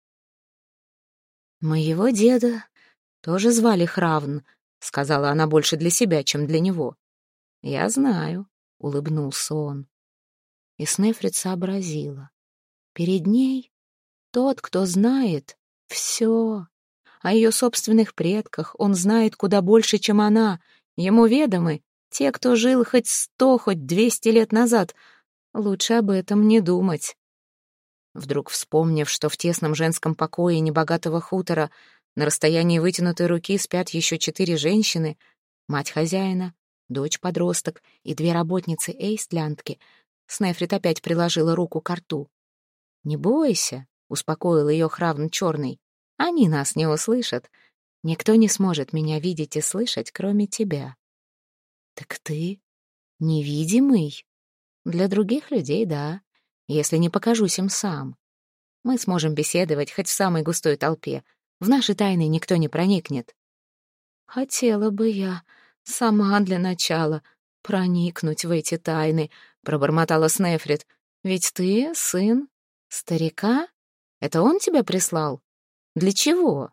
«Моего деда тоже звали Хравн», — сказала она больше для себя, чем для него. «Я знаю», — улыбнулся он. И Снефрит сообразила. Перед ней тот, кто знает все. О ее собственных предках он знает куда больше, чем она. Ему ведомы те, кто жил хоть 100, хоть 200 лет назад. Лучше об этом не думать. Вдруг вспомнив, что в тесном женском покое небогатого хутора на расстоянии вытянутой руки спят еще 4 женщины, мать хозяина, дочь-подросток и 2 работницы Эйстлянтки, Снефрит опять приложила руку к рту. «Не бойся», — успокоил ее Хравн Черный, — «они нас не услышат. Никто не сможет меня видеть и слышать, кроме тебя». «Так ты невидимый?» «Для других людей, да, если не покажусь им сам. Мы сможем беседовать хоть в самой густой толпе. В наши тайны никто не проникнет». «Хотела бы я сама для начала проникнуть в эти тайны», — пробормотала Снефрит. «Ведь ты сын старика? Это он тебя прислал? Для чего?»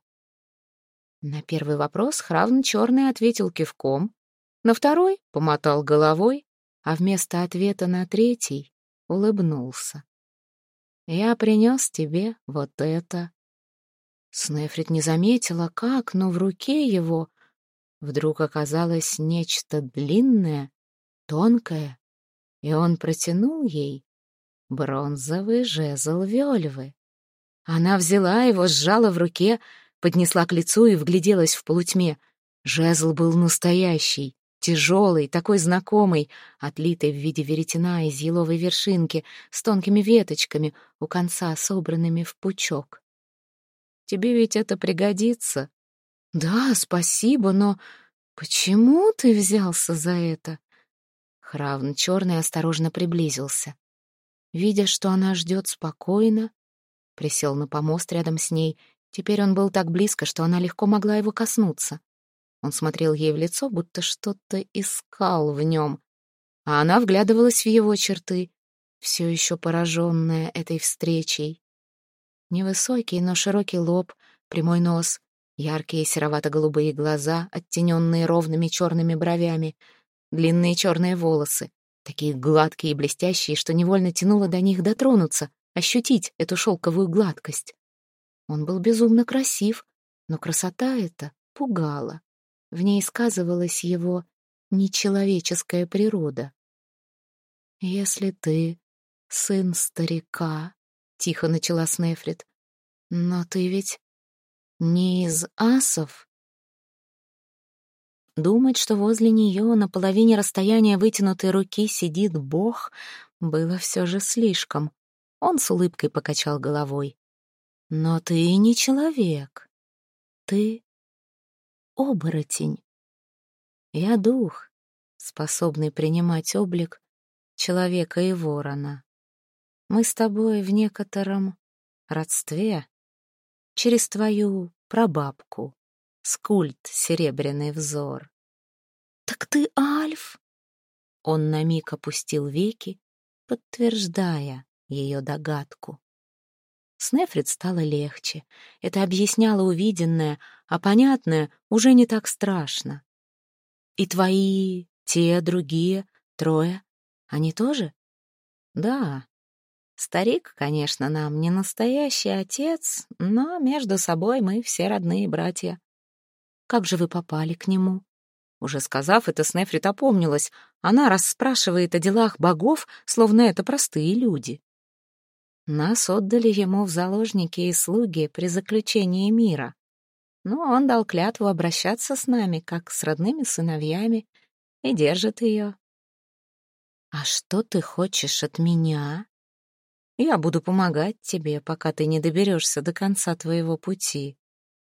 На первый вопрос Хравн Черный ответил кивком, на второй помотал головой, а вместо ответа на третий улыбнулся. «Я принес тебе вот это». Снефрит не заметила, как, но в руке его вдруг оказалось нечто длинное, тонкое, и он протянул ей бронзовый жезл Вельвы. Она взяла его, сжала в руке, поднесла к лицу и вгляделась в полутьме. Жезл был настоящий, тяжелый, такой знакомый, отлитый в виде веретена из еловой вершинки, с тонкими веточками, у конца собранными в пучок. «Тебе ведь это пригодится?» «Да, спасибо, но почему ты взялся за это?» Хравн Черный осторожно приблизился. Видя, что она ждет спокойно, присел на помост рядом с ней. Теперь он был так близко, что она легко могла его коснуться. Он смотрел ей в лицо, будто что-то искал в нем, а она вглядывалась в его черты, все еще пораженная этой встречей. Невысокий, но широкий лоб, прямой нос, яркие серовато-голубые глаза, оттененные ровными черными бровями, длинные черные волосы, такие гладкие и блестящие, что невольно тянуло до них дотронуться, ощутить эту шелковую гладкость. Он был безумно красив, но красота эта пугала. В ней сказывалась его нечеловеческая природа. «Если ты сын старика», — тихо начала Снефрит, — «но ты ведь не из асов?» Думать, что возле нее на половине расстояния вытянутой руки сидит бог, было все же слишком. Он с улыбкой покачал головой. «Но ты не человек. Ты оборотень. Я дух, способный принимать облик человека и ворона. Мы с тобой в некотором родстве через твою прабабку, скульт Серебряный взор». «Так ты Альф?» Он на миг опустил веки, подтверждая ее догадку. Снефрит стало легче. Это объясняло увиденное, а понятное уже не так страшно. «И твои, те, другие, трое, они тоже?» «Да. Старик, конечно, нам не настоящий отец, но между собой мы все родные братья». «Как же вы попали к нему?» Уже сказав это, Снефрит опомнилась. Она расспрашивает о делах богов, словно это простые люди. Нас отдали ему в заложники и слуги при заключении мира. Но он дал клятву обращаться с нами, как с родными сыновьями, и держит ее. «А что ты хочешь от меня?» «Я буду помогать тебе, пока ты не доберешься до конца твоего пути».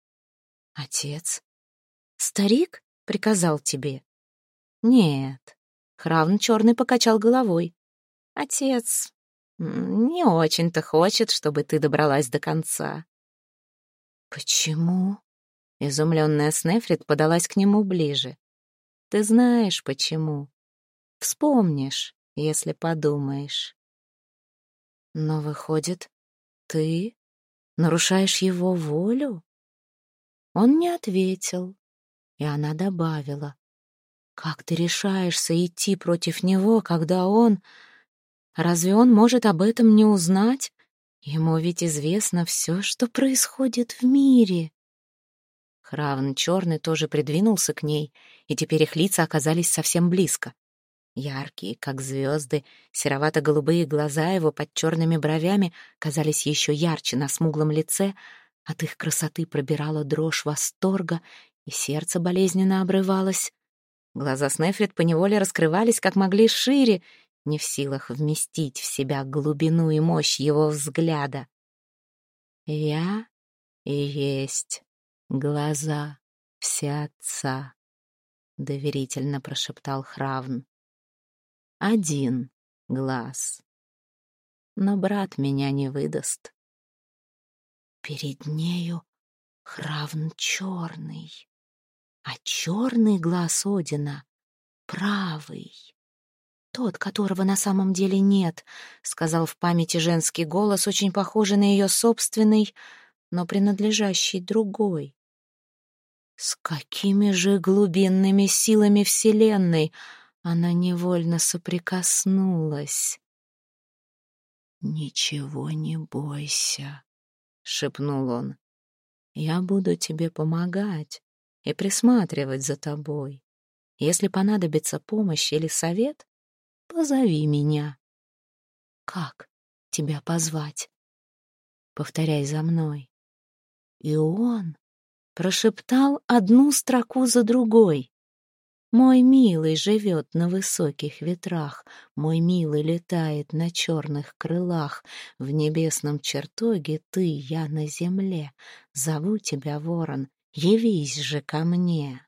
«Отец? Старик приказал тебе?» «Нет». Хравн Черный покачал головой. «Отец не очень-то хочет, чтобы ты добралась до конца». «Почему?» Изумленная Снефрит подалась к нему ближе. «Ты знаешь, почему. Вспомнишь, если подумаешь». «Но, выходит, ты нарушаешь его волю?» Он не ответил, и она добавила. «Как ты решаешься идти против него, когда он... Разве он может об этом не узнать? Ему ведь известно все, что происходит в мире». Хравн Черный тоже придвинулся к ней, и теперь их лица оказались совсем близко. Яркие, как звезды, серовато-голубые глаза его под черными бровями казались еще ярче на смуглом лице, от их красоты пробирала дрожь восторга, и сердце болезненно обрывалось. Глаза Снефрит поневоле раскрывались как могли шире, не в силах вместить в себя глубину и мощь его взгляда. «Я и есть глаза Всеотца», — доверительно прошептал Хравн. «Один глаз. Но брат меня не выдаст». Перед нею Хравн Черный, а черный глаз Одина — правый. «Тот, которого на самом деле нет», — сказал в памяти женский голос, очень похожий на ее собственный, но принадлежащий другой. С какими же глубинными силами Вселенной она невольно соприкоснулась. «Ничего не бойся», — шепнул он. «Я буду тебе помогать и присматривать за тобой. Если понадобится помощь или совет, позови меня». «Как тебя позвать?» «Повторяй за мной». И он прошептал одну строку за другой. «Мой милый живет на высоких ветрах, мой милый летает на черных крылах, в небесном чертоге ты, я на земле, зову тебя, ворон, явись же ко мне».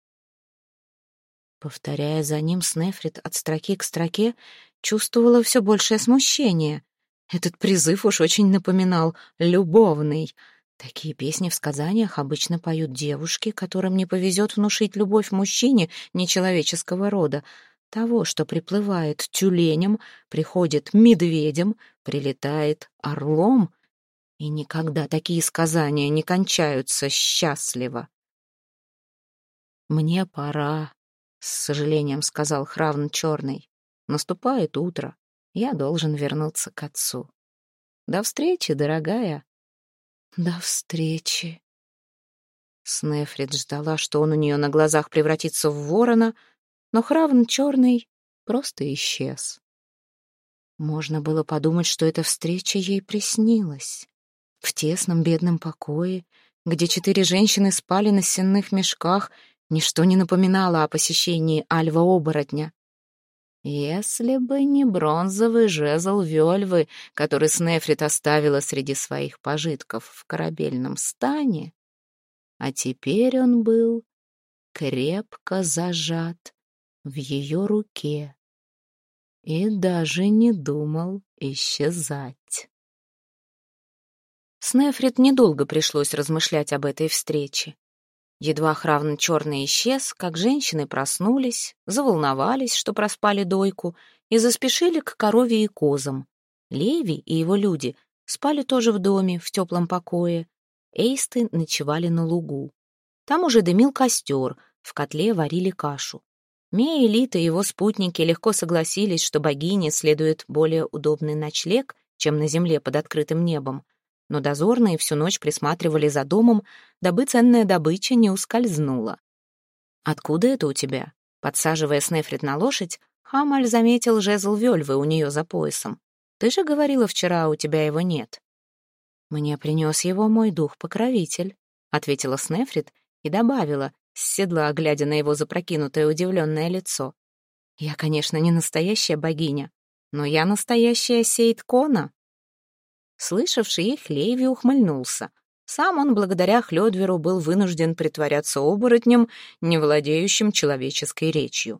Повторяя за ним, Снефрит от строки к строке чувствовала все большее смущение. Этот призыв уж очень напоминал любовный. Такие песни в сказаниях обычно поют девушки, которым не повезет внушить любовь мужчине нечеловеческого рода. Того, что приплывает тюленем, приходит медведем, прилетает орлом. И никогда такие сказания не кончаются счастливо. «Мне пора», — с сожалением сказал Хравн Черный. «Наступает утро. Я должен вернуться к отцу. До встречи, дорогая». «До встречи». Снефрит ждала, что он у нее на глазах превратится в ворона, но Хравн Черный просто исчез. Можно было подумать, что эта встреча ей приснилась. В тесном бедном покое, где 4 женщины спали на сенных мешках, ничто не напоминало о посещении Альва-оборотня. Если бы не бронзовый жезл Вельвы, который Снефрит оставила среди своих пожитков в корабельном стане, а теперь он был крепко зажат в ее руке и даже не думал исчезать. Снефрит недолго пришлось размышлять об этой встрече. Едва Хравн черный исчез, как женщины проснулись, заволновались, что проспали дойку, и заспешили к корове и козам. Леви и его люди спали тоже в доме, в теплом покое. Эйсты ночевали на лугу. Там уже дымил костер, в котле варили кашу. Меэлит и его спутники легко согласились, что богине следует более удобный ночлег, чем на земле под открытым небом. Но дозорные всю ночь присматривали за домом, дабы ценная добыча не ускользнула. «Откуда это у тебя?» Подсаживая Снефрит на лошадь, Хамаль заметил жезл Вельвы у нее за поясом. «Ты же говорила вчера, у тебя его нет». «Мне принес его мой дух-покровитель», — ответила Снефрит и добавила, с седла глядя на его запрокинутое удивленное лицо. «Я, конечно, не настоящая богиня, но я настоящая Сейд-Кона». Слышавший их, Леви ухмыльнулся. Сам он, благодаря Хлёдверу, был вынужден притворяться оборотнем, не владеющим человеческой речью.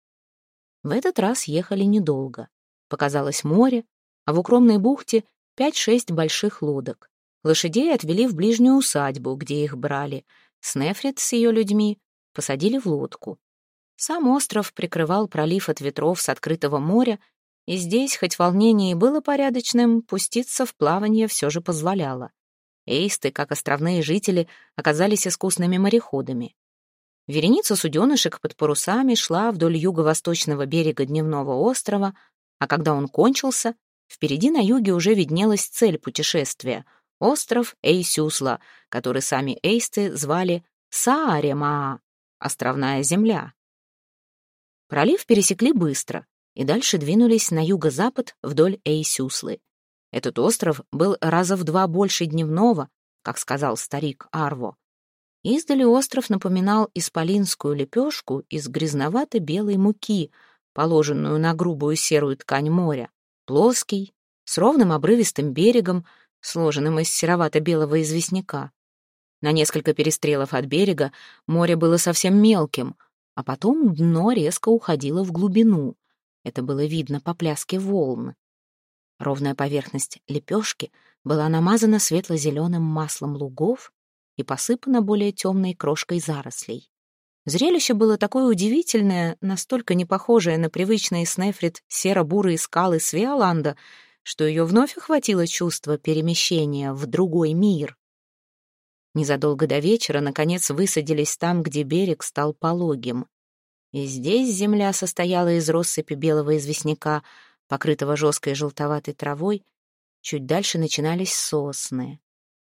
В этот раз ехали недолго. Показалось море, а в укромной бухте 5-6 больших лодок. Лошадей отвели в ближнюю усадьбу, где их брали. Снефрит с ее людьми посадили в лодку. Сам остров прикрывал пролив от ветров с открытого моря, и здесь, хоть волнение и было порядочным, пуститься в плавание все же позволяло. Эйсты, как островные жители, оказались искусными мореходами. Вереница суденышек под парусами шла вдоль юго-восточного берега дневного острова, а когда он кончился, впереди на юге уже виднелась цель путешествия — остров Эйсюсла, который сами эйсты звали Сааремаа — островная земля. Пролив пересекли быстро и дальше двинулись на юго-запад вдоль Эйсюслы. Этот остров был раза в 2 больше дневного, как сказал старик Арво. Издали остров напоминал исполинскую лепешку из грязновато-белой муки, положенную на грубую серую ткань моря, плоский, с ровным обрывистым берегом, сложенным из серовато-белого известняка. На несколько перестрелов от берега море было совсем мелким, а потом дно резко уходило в глубину. Это было видно по пляске волн. Ровная поверхность лепешки была намазана светло-зеленым маслом лугов и посыпана более темной крошкой зарослей. Зрелище было такое удивительное, настолько не похожее на привычные Снефрит серо-бурые скалы Свеоланда, что ее вновь охватило чувство перемещения в другой мир. Незадолго до вечера, наконец, высадились там, где берег стал пологим. И здесь земля состояла из россыпи белого известняка, покрытого жесткой желтоватой травой, чуть дальше начинались сосны.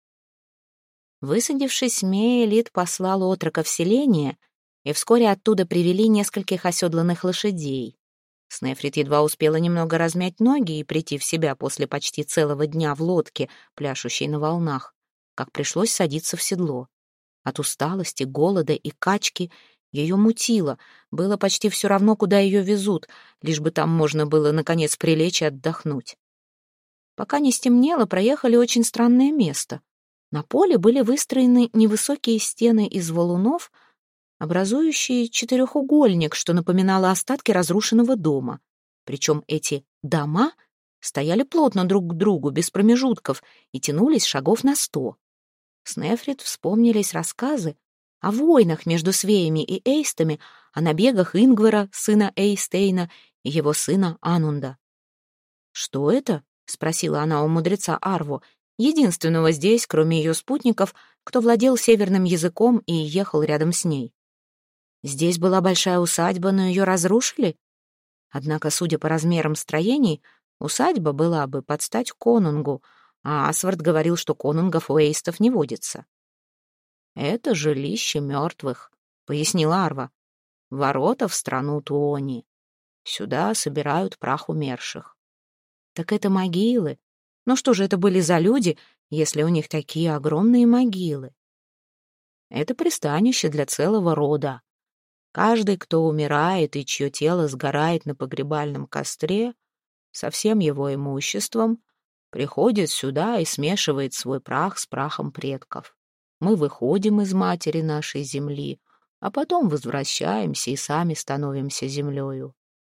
Высадившись, Меэлит послал отрока в селение, и вскоре оттуда привели нескольких оседланных лошадей. Снефрит едва успела немного размять ноги и прийти в себя после почти целого дня в лодке, пляшущей на волнах, как пришлось садиться в седло. От усталости, голода и качки ее мутило, было почти все равно, куда ее везут, лишь бы там можно было, наконец, прилечь и отдохнуть. Пока не стемнело, проехали очень странное место. На поле были выстроены невысокие стены из валунов, образующие четырехугольник, что напоминало остатки разрушенного дома. Причем эти дома стояли плотно друг к другу, без промежутков, и тянулись шагов на 100. Снефрит вспомнились рассказы о войнах между свеями и эйстами, о набегах Ингвара, сына Эйстейна, и его сына Анунда. «Что это?» — спросила она у мудреца Арво, единственного здесь, кроме ее спутников, кто владел северным языком и ехал рядом с ней. Здесь была большая усадьба, но ее разрушили? Однако, судя по размерам строений, усадьба была бы под стать конунгу, а Асвард говорил, что конунгов у эйстов не водится. «Это жилище мертвых», — пояснила Арва. «Ворота в страну Туони. Сюда собирают прах умерших. Так это могилы. Ну что же это были за люди, если у них такие огромные могилы? Это пристанище для целого рода. Каждый, кто умирает и чье тело сгорает на погребальном костре, со всем его имуществом, приходит сюда и смешивает свой прах с прахом предков. Мы выходим из матери нашей земли, а потом возвращаемся и сами становимся землею.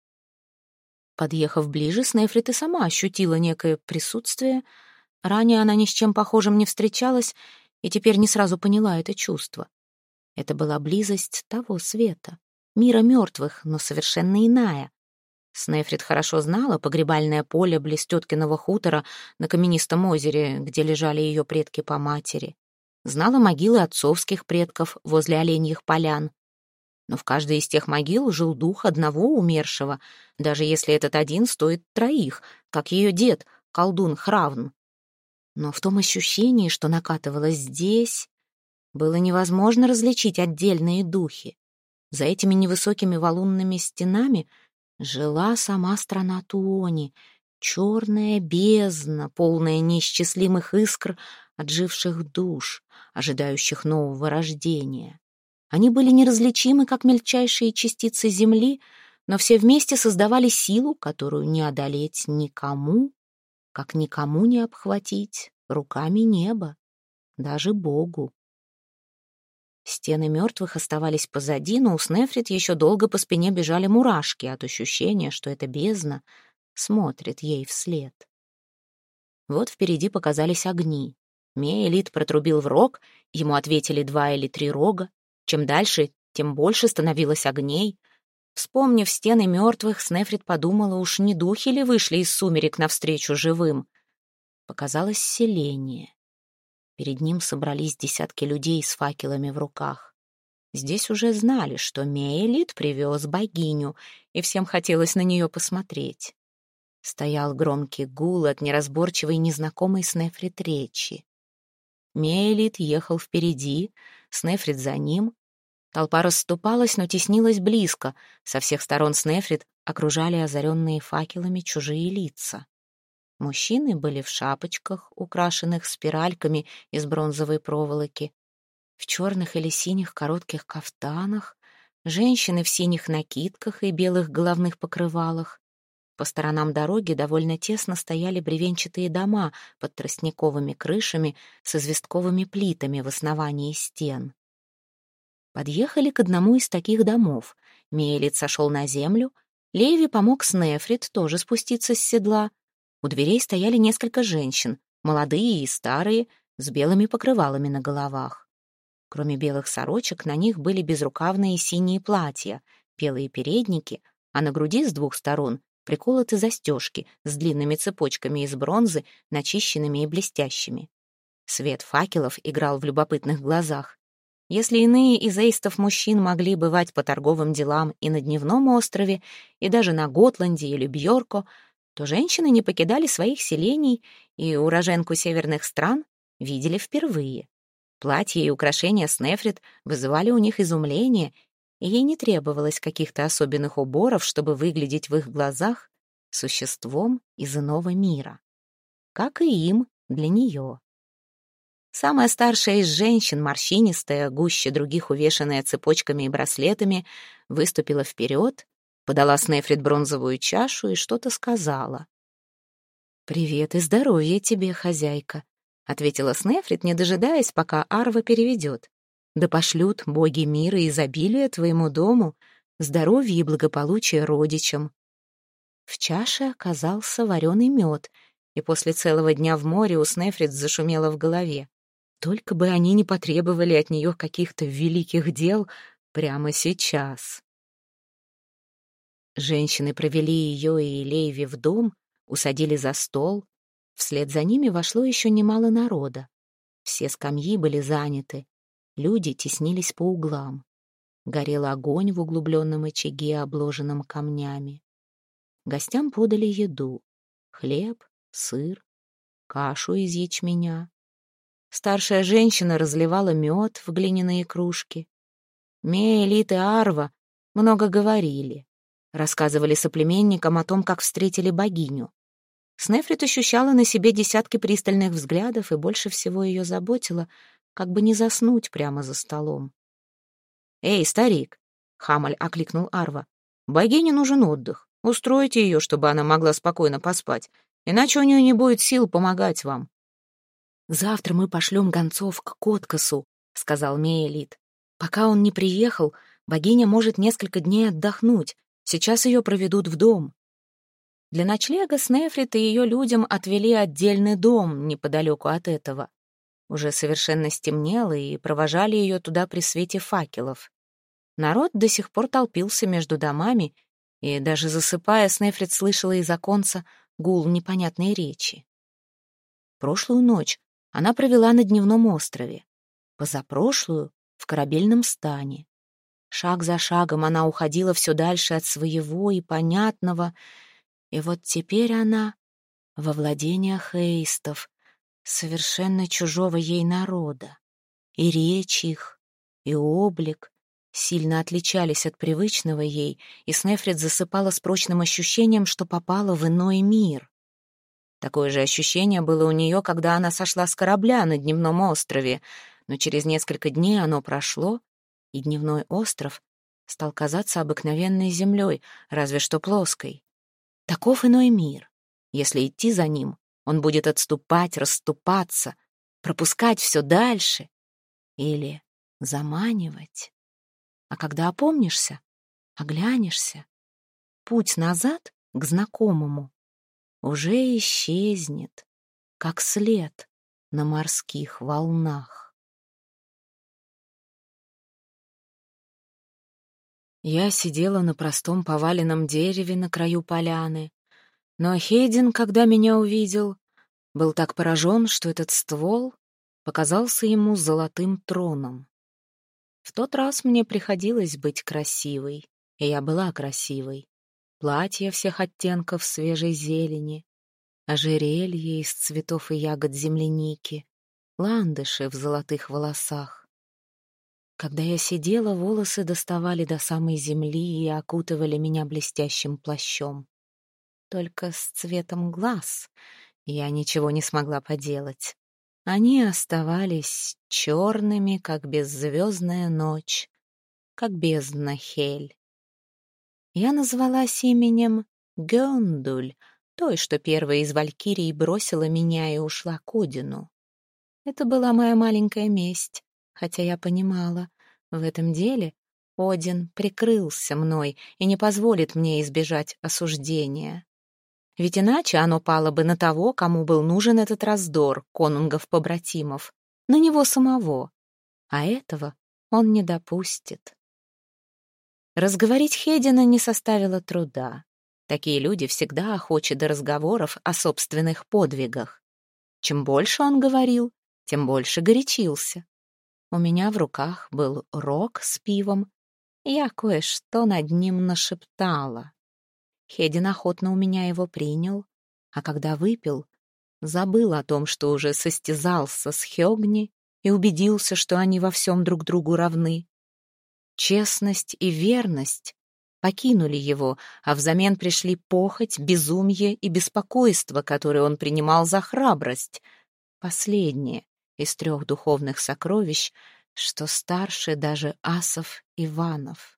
Подъехав ближе, Снефрит и сама ощутила некое присутствие. Ранее она ни с чем похожим не встречалась и теперь не сразу поняла это чувство. Это была близость того света, мира мертвых, но совершенно иная. Снефрит хорошо знала погребальное поле близ теткиного хутора на каменистом озере, где лежали ее предки по матери. Знала могилы отцовских предков возле оленьих полян. Но в каждой из тех могил жил дух одного умершего, даже если этот один стоит троих, как ее дед, колдун Хравн. Но в том ощущении, что накатывалось здесь, было невозможно различить отдельные духи. За этими невысокими валунными стенами жила сама страна Туони, черная бездна, полная неисчислимых искр отживших душ, ожидающих нового рождения. Они были неразличимы, как мельчайшие частицы земли, но все вместе создавали силу, которую не одолеть никому, как никому не обхватить руками неба, даже Богу. Стены мертвых оставались позади, но у Снефрит еще долго по спине бежали мурашки от ощущения, что эта бездна смотрит ей вслед. Вот впереди показались огни. Меэлит протрубил в рог, ему ответили 2 или 3 рога. Чем дальше, тем больше становилось огней. Вспомнив стены мертвых, Снефрит подумала, уж не духи ли вышли из сумерек навстречу живым. Показалось селение. Перед ним собрались десятки людей с факелами в руках. Здесь уже знали, что Меэлит привез богиню, и всем хотелось на нее посмотреть. Стоял громкий гул от неразборчивой незнакомой Снефрит речи. Меэлит ехал впереди, Снефрит за ним. Толпа расступалась, но теснилась близко. Со всех сторон Снефрит окружали озаренные факелами чужие лица. Мужчины были в шапочках, украшенных спиральками из бронзовой проволоки, в черных или синих коротких кафтанах, женщины в синих накидках и белых головных покрывалах. По сторонам дороги довольно тесно стояли бревенчатые дома под тростниковыми крышами с известковыми плитами в основании стен. Подъехали к одному из таких домов. Меэлит сошел на землю, Леви помог Снефрит тоже спуститься с седла. У дверей стояли несколько женщин, молодые и старые, с белыми покрывалами на головах. Кроме белых сорочек, на них были безрукавные синие платья, белые передники, а на груди с 2 сторон приколоты застежки с длинными цепочками из бронзы, начищенными и блестящими. Свет факелов играл в любопытных глазах. Если иные из эйстов мужчин могли бывать по торговым делам и на дневном острове, и даже на Готланде или Бьорко, то женщины не покидали своих селений и уроженку северных стран видели впервые. Платья и украшения Снефрит вызывали у них изумление, и ей не требовалось каких-то особенных уборов, чтобы выглядеть в их глазах существом из иного мира. Как и им для нее. Самая старшая из женщин, морщинистая, гуще других увешанная цепочками и браслетами, выступила вперед, подала Снефрит бронзовую чашу и что-то сказала. «Привет и здоровья тебе, хозяйка», — ответила Снефрит, не дожидаясь, пока Арва переведет. «Да пошлют боги мира и изобилия твоему дому, здоровья и благополучия родичам». В чаше оказался вареный мед, и после целого дня в море у Снефрит зашумело в голове. Только бы они не потребовали от нее каких-то великих дел прямо сейчас. Женщины провели ее и Лейви в дом, усадили за стол. Вслед за ними вошло еще немало народа. Все скамьи были заняты. Люди теснились по углам. Горел огонь в углубленном очаге, обложенном камнями. Гостям подали еду: хлеб, сыр, кашу из ячменя. Старшая женщина разливала мед в глиняные кружки. Меэлит и Арва много говорили. Рассказывали соплеменникам о том, как встретили богиню. Снефрит ощущала на себе десятки пристальных взглядов, и больше всего ее заботило, как бы не заснуть прямо за столом. «Эй, старик!» — Хамаль окликнул Арва. «Богине нужен отдых. Устройте ее, чтобы она могла спокойно поспать, иначе у нее не будет сил помогать вам». «Завтра мы пошлем гонцов к Коткасу», — сказал Меэлит. «Пока он не приехал, богиня может несколько дней отдохнуть. Сейчас ее проведут в дом». Для ночлега Снефрит и ее людям отвели отдельный дом неподалеку от этого. Уже совершенно стемнело, и провожали ее туда при свете факелов. Народ до сих пор толпился между домами, и даже засыпая, Снефрит слышала из оконца гул непонятной речи. Прошлую ночь она провела на дневном острове, позапрошлую — в корабельном стане. Шаг за шагом она уходила все дальше от своего и понятного, и вот теперь она во владениях эйстов, совершенно чужого ей народа. И речь их, и облик сильно отличались от привычного ей, и Снефрит засыпала с прочным ощущением, что попала в иной мир. Такое же ощущение было у нее, когда она сошла с корабля на дневном острове, но через несколько дней оно прошло, и дневной остров стал казаться обыкновенной землей, разве что плоской. Таков иной мир. Если идти за ним, он будет отступать, расступаться, пропускать все дальше или заманивать. А когда опомнишься, оглянешься, путь назад к знакомому уже исчезнет, как след на морских волнах. Я сидела на простом поваленном дереве на краю поляны, но Хейден, когда меня увидел, был так поражен, что этот ствол показался ему золотым троном. В тот раз мне приходилось быть красивой, и я была красивой. Платья всех оттенков свежей зелени, ожерелье из цветов и ягод земляники, ландыши в золотых волосах. Когда я сидела, волосы доставали до самой земли и окутывали меня блестящим плащом. Только с цветом глаз я ничего не смогла поделать. Они оставались черными, как беззвездная ночь, как бездна Хель. Я назвалась именем Гёндуль, той, что первая из валькирий бросила меня и ушла к Одину. Это была моя маленькая месть, хотя я понимала, в этом деле Один прикрылся мной и не позволит мне избежать осуждения. Ведь иначе оно пало бы на того, кому был нужен этот раздор конунгов-побратимов, на него самого, а этого он не допустит. Разговорить Хедина не составило труда. Такие люди всегда охочи до разговоров о собственных подвигах. Чем больше он говорил, тем больше горячился. У меня в руках был рог с пивом, и я кое-что над ним нашептала. Хедин охотно у меня его принял, а когда выпил, забыл о том, что уже состязался с Хёгни и убедился, что они во всем друг другу равны. Честность и верность покинули его, а взамен пришли похоть, безумие и беспокойство, которые он принимал за храбрость. Последнее из 3 духовных сокровищ, что старше даже асов Иванов.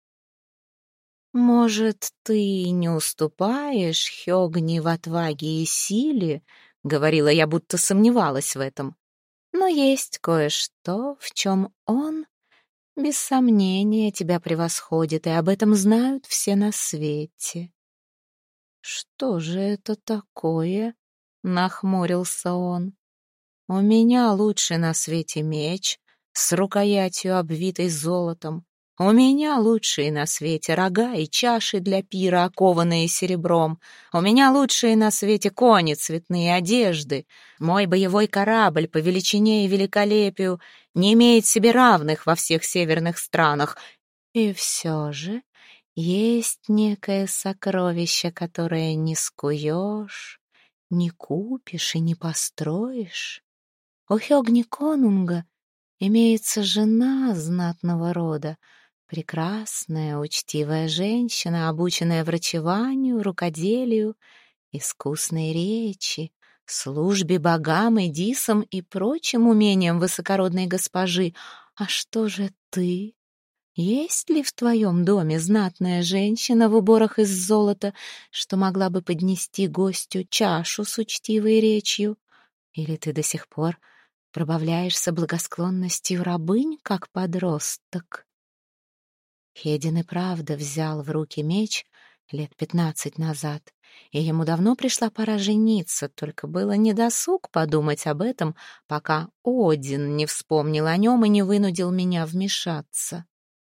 «Может, ты не уступаешь Хёгни в отваге и силе?» — говорила я, будто сомневалась в этом. «Но есть кое-что, в чем он, без сомнения, тебя превосходит, и об этом знают все на свете». «Что же это такое?» — нахмурился он. «У меня лучший на свете меч с рукоятью, обвитой золотом. У меня лучшие на свете рога и чаши для пира, окованные серебром. У меня лучшие на свете кони, цветные одежды. Мой боевой корабль по величине и великолепию не имеет себе равных во всех северных странах. И все же есть некое сокровище, которое не скуешь, не купишь и не построишь. У Хёгни Конунга имеется жена знатного рода, прекрасная, учтивая женщина, обученная врачеванию, рукоделию искусной речи, службе богам и дисам и прочим умениям высокородной госпожи. А что же ты? Есть ли в твоем доме знатная женщина в уборах из золота, что могла бы поднести гостю чашу с учтивой речью? Или ты до сих пор пробавляешься благосклонностью рабынь, как подросток?» Хедин и правда взял в руки меч лет 15 назад, и ему давно пришла пора жениться, только было недосуг подумать об этом, пока Один не вспомнил о нем и не вынудил меня вмешаться.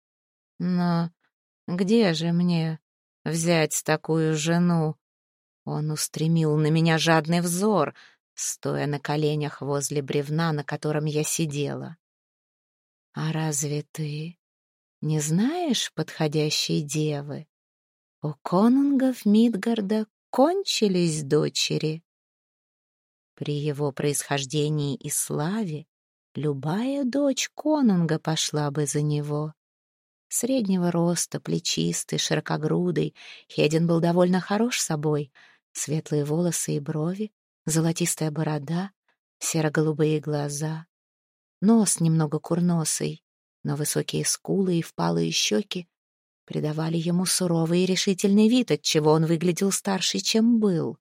Но где же мне взять такую жену? Он устремил на меня жадный взор, стоя на коленях возле бревна, на котором я сидела. «А разве ты не знаешь подходящей девы? У конунгов Мидгарда кончились дочери. При его происхождении и славе любая дочь конунга пошла бы за него. Среднего роста, плечистый, широкогрудый, Хедин был довольно хорош собой. Светлые волосы и брови, золотистая борода, серо-голубые глаза, нос немного курносый, но высокие скулы и впалые щеки придавали ему суровый и решительный вид, отчего он выглядел старше, чем был.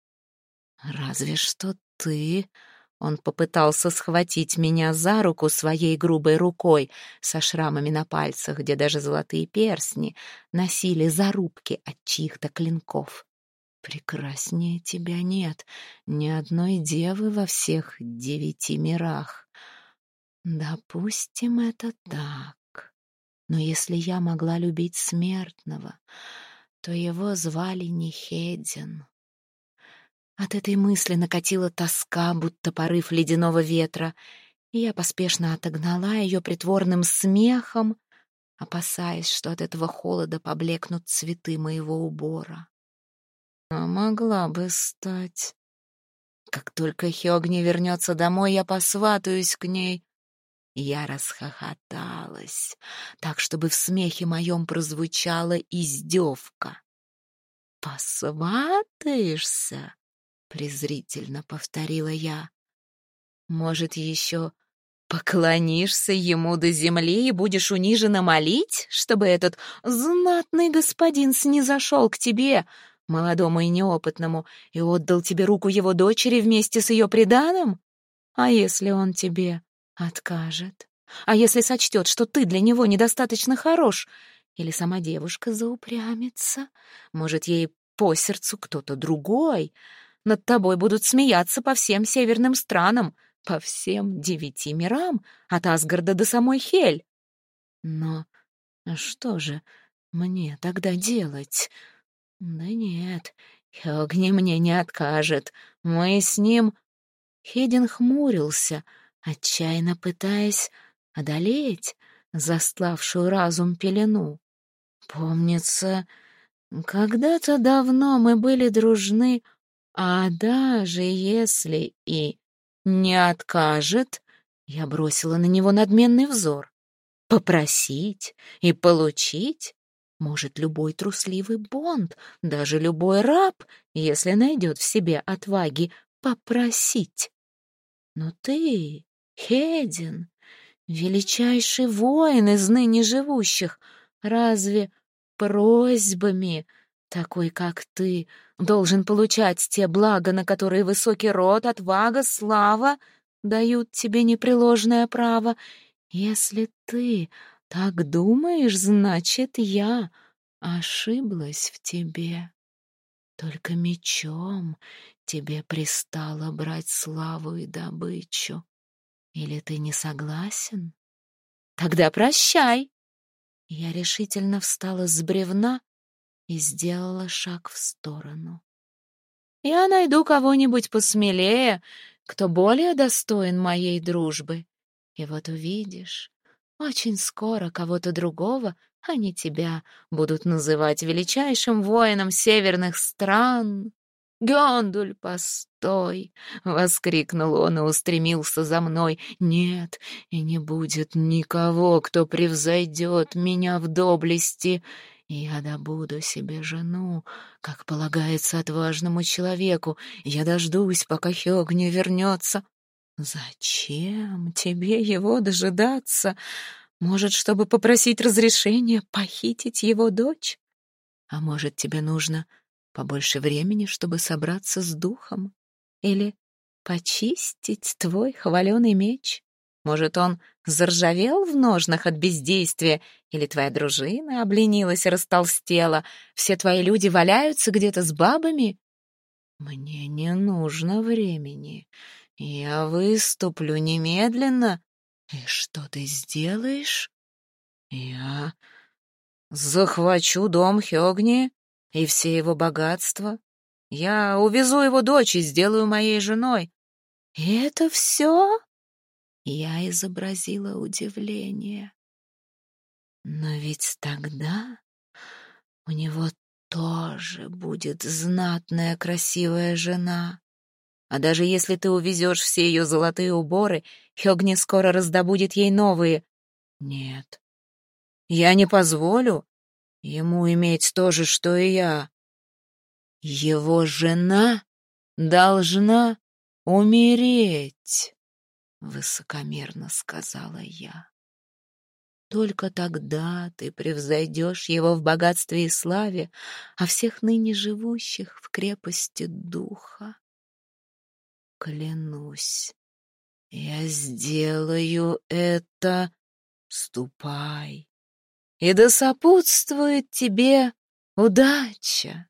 «Разве что ты...» Он попытался схватить меня за руку своей грубой рукой со шрамами на пальцах, где даже золотые перстни носили зарубки от чьих-то клинков. «Прекраснее тебя нет, ни одной девы во всех 9 мирах. Допустим, это так. Но если я могла любить смертного, то его звали не Хедин». От этой мысли накатила тоска, будто порыв ледяного ветра, и я поспешно отогнала ее притворным смехом, опасаясь, что от этого холода поблекнут цветы моего убора. А могла бы стать. Как только Хёгни вернется домой, я посватаюсь к ней. Я расхохоталась, так, чтобы в смехе моем прозвучала издевка. «Посватаешься?» — презрительно повторила я. «Может, еще поклонишься ему до земли и будешь униженно молить, чтобы этот знатный господин снизошел к тебе, молодому и неопытному, и отдал тебе руку его дочери вместе с ее приданым? А если он тебе откажет? А если сочтет, что ты для него недостаточно хорош? Или сама девушка заупрямится? Может, ей по сердцу кто-то другой? Над тобой будут смеяться по всем северным странам, по всем 9 мирам, от Асгарда до самой Хель. Но что же мне тогда делать? Да нет, Хёгни мне не откажет. Мы с ним...» Хедин хмурился, отчаянно пытаясь одолеть застлавшую разум пелену. «Помнится, когда-то давно мы были дружны, а даже если и не откажет...» Я бросила на него надменный взор. «Попросить и получить может любой трусливый бонд, даже любой раб, если найдет в себе отваги попросить. Но ты, Хедин, величайший воин из ныне живущих, разве просьбами, такой как ты, должен получать те блага, на которые высокий род, отвага, слава дают тебе непреложное право? Если ты так думаешь, значит, я ошиблась в тебе. Только мечом тебе пристало брать славу и добычу. Или ты не согласен? Тогда прощай. Я решительно встала с бревна и сделала шаг в сторону. Я найду кого-нибудь посмелее, кто более достоин моей дружбы. И вот увидишь, очень скоро кого-то другого, а не тебя, будут называть величайшим воином северных стран. «Гёндуль, постой!» — воскликнул он и устремился за мной. «Нет, и не будет никого, кто превзойдет меня в доблести. Я добуду себе жену, как полагается отважному человеку. Я дождусь, пока Хёгни вернется. Зачем тебе его дожидаться? Может, чтобы попросить разрешения похитить его дочь? А может, тебе нужно побольше времени, чтобы собраться с духом? Или почистить твой хваленый меч? Может, он заржавел в ножнах от бездействия? Или твоя дружина обленилась и растолстела? Все твои люди валяются где-то с бабами? Мне не нужно времени. Я выступлю немедленно. И что ты сделаешь? Я захвачу дом Хёгни и все его богатства. Я увезу его дочь и сделаю моей женой. И это все? Я изобразила удивление. Но ведь тогда у него тоже будет знатная красивая жена. А даже если ты увезешь все ее золотые уборы, Хёгни скоро раздобудет ей новые. Нет, я не позволю ему иметь то же, что и я. Его жена должна умереть, высокомерно сказала я. Только тогда ты превзойдешь его в богатстве и славе, а всех ныне живущих в крепости духа. Клянусь, я сделаю это. Ступай, и да сопутствует тебе удача.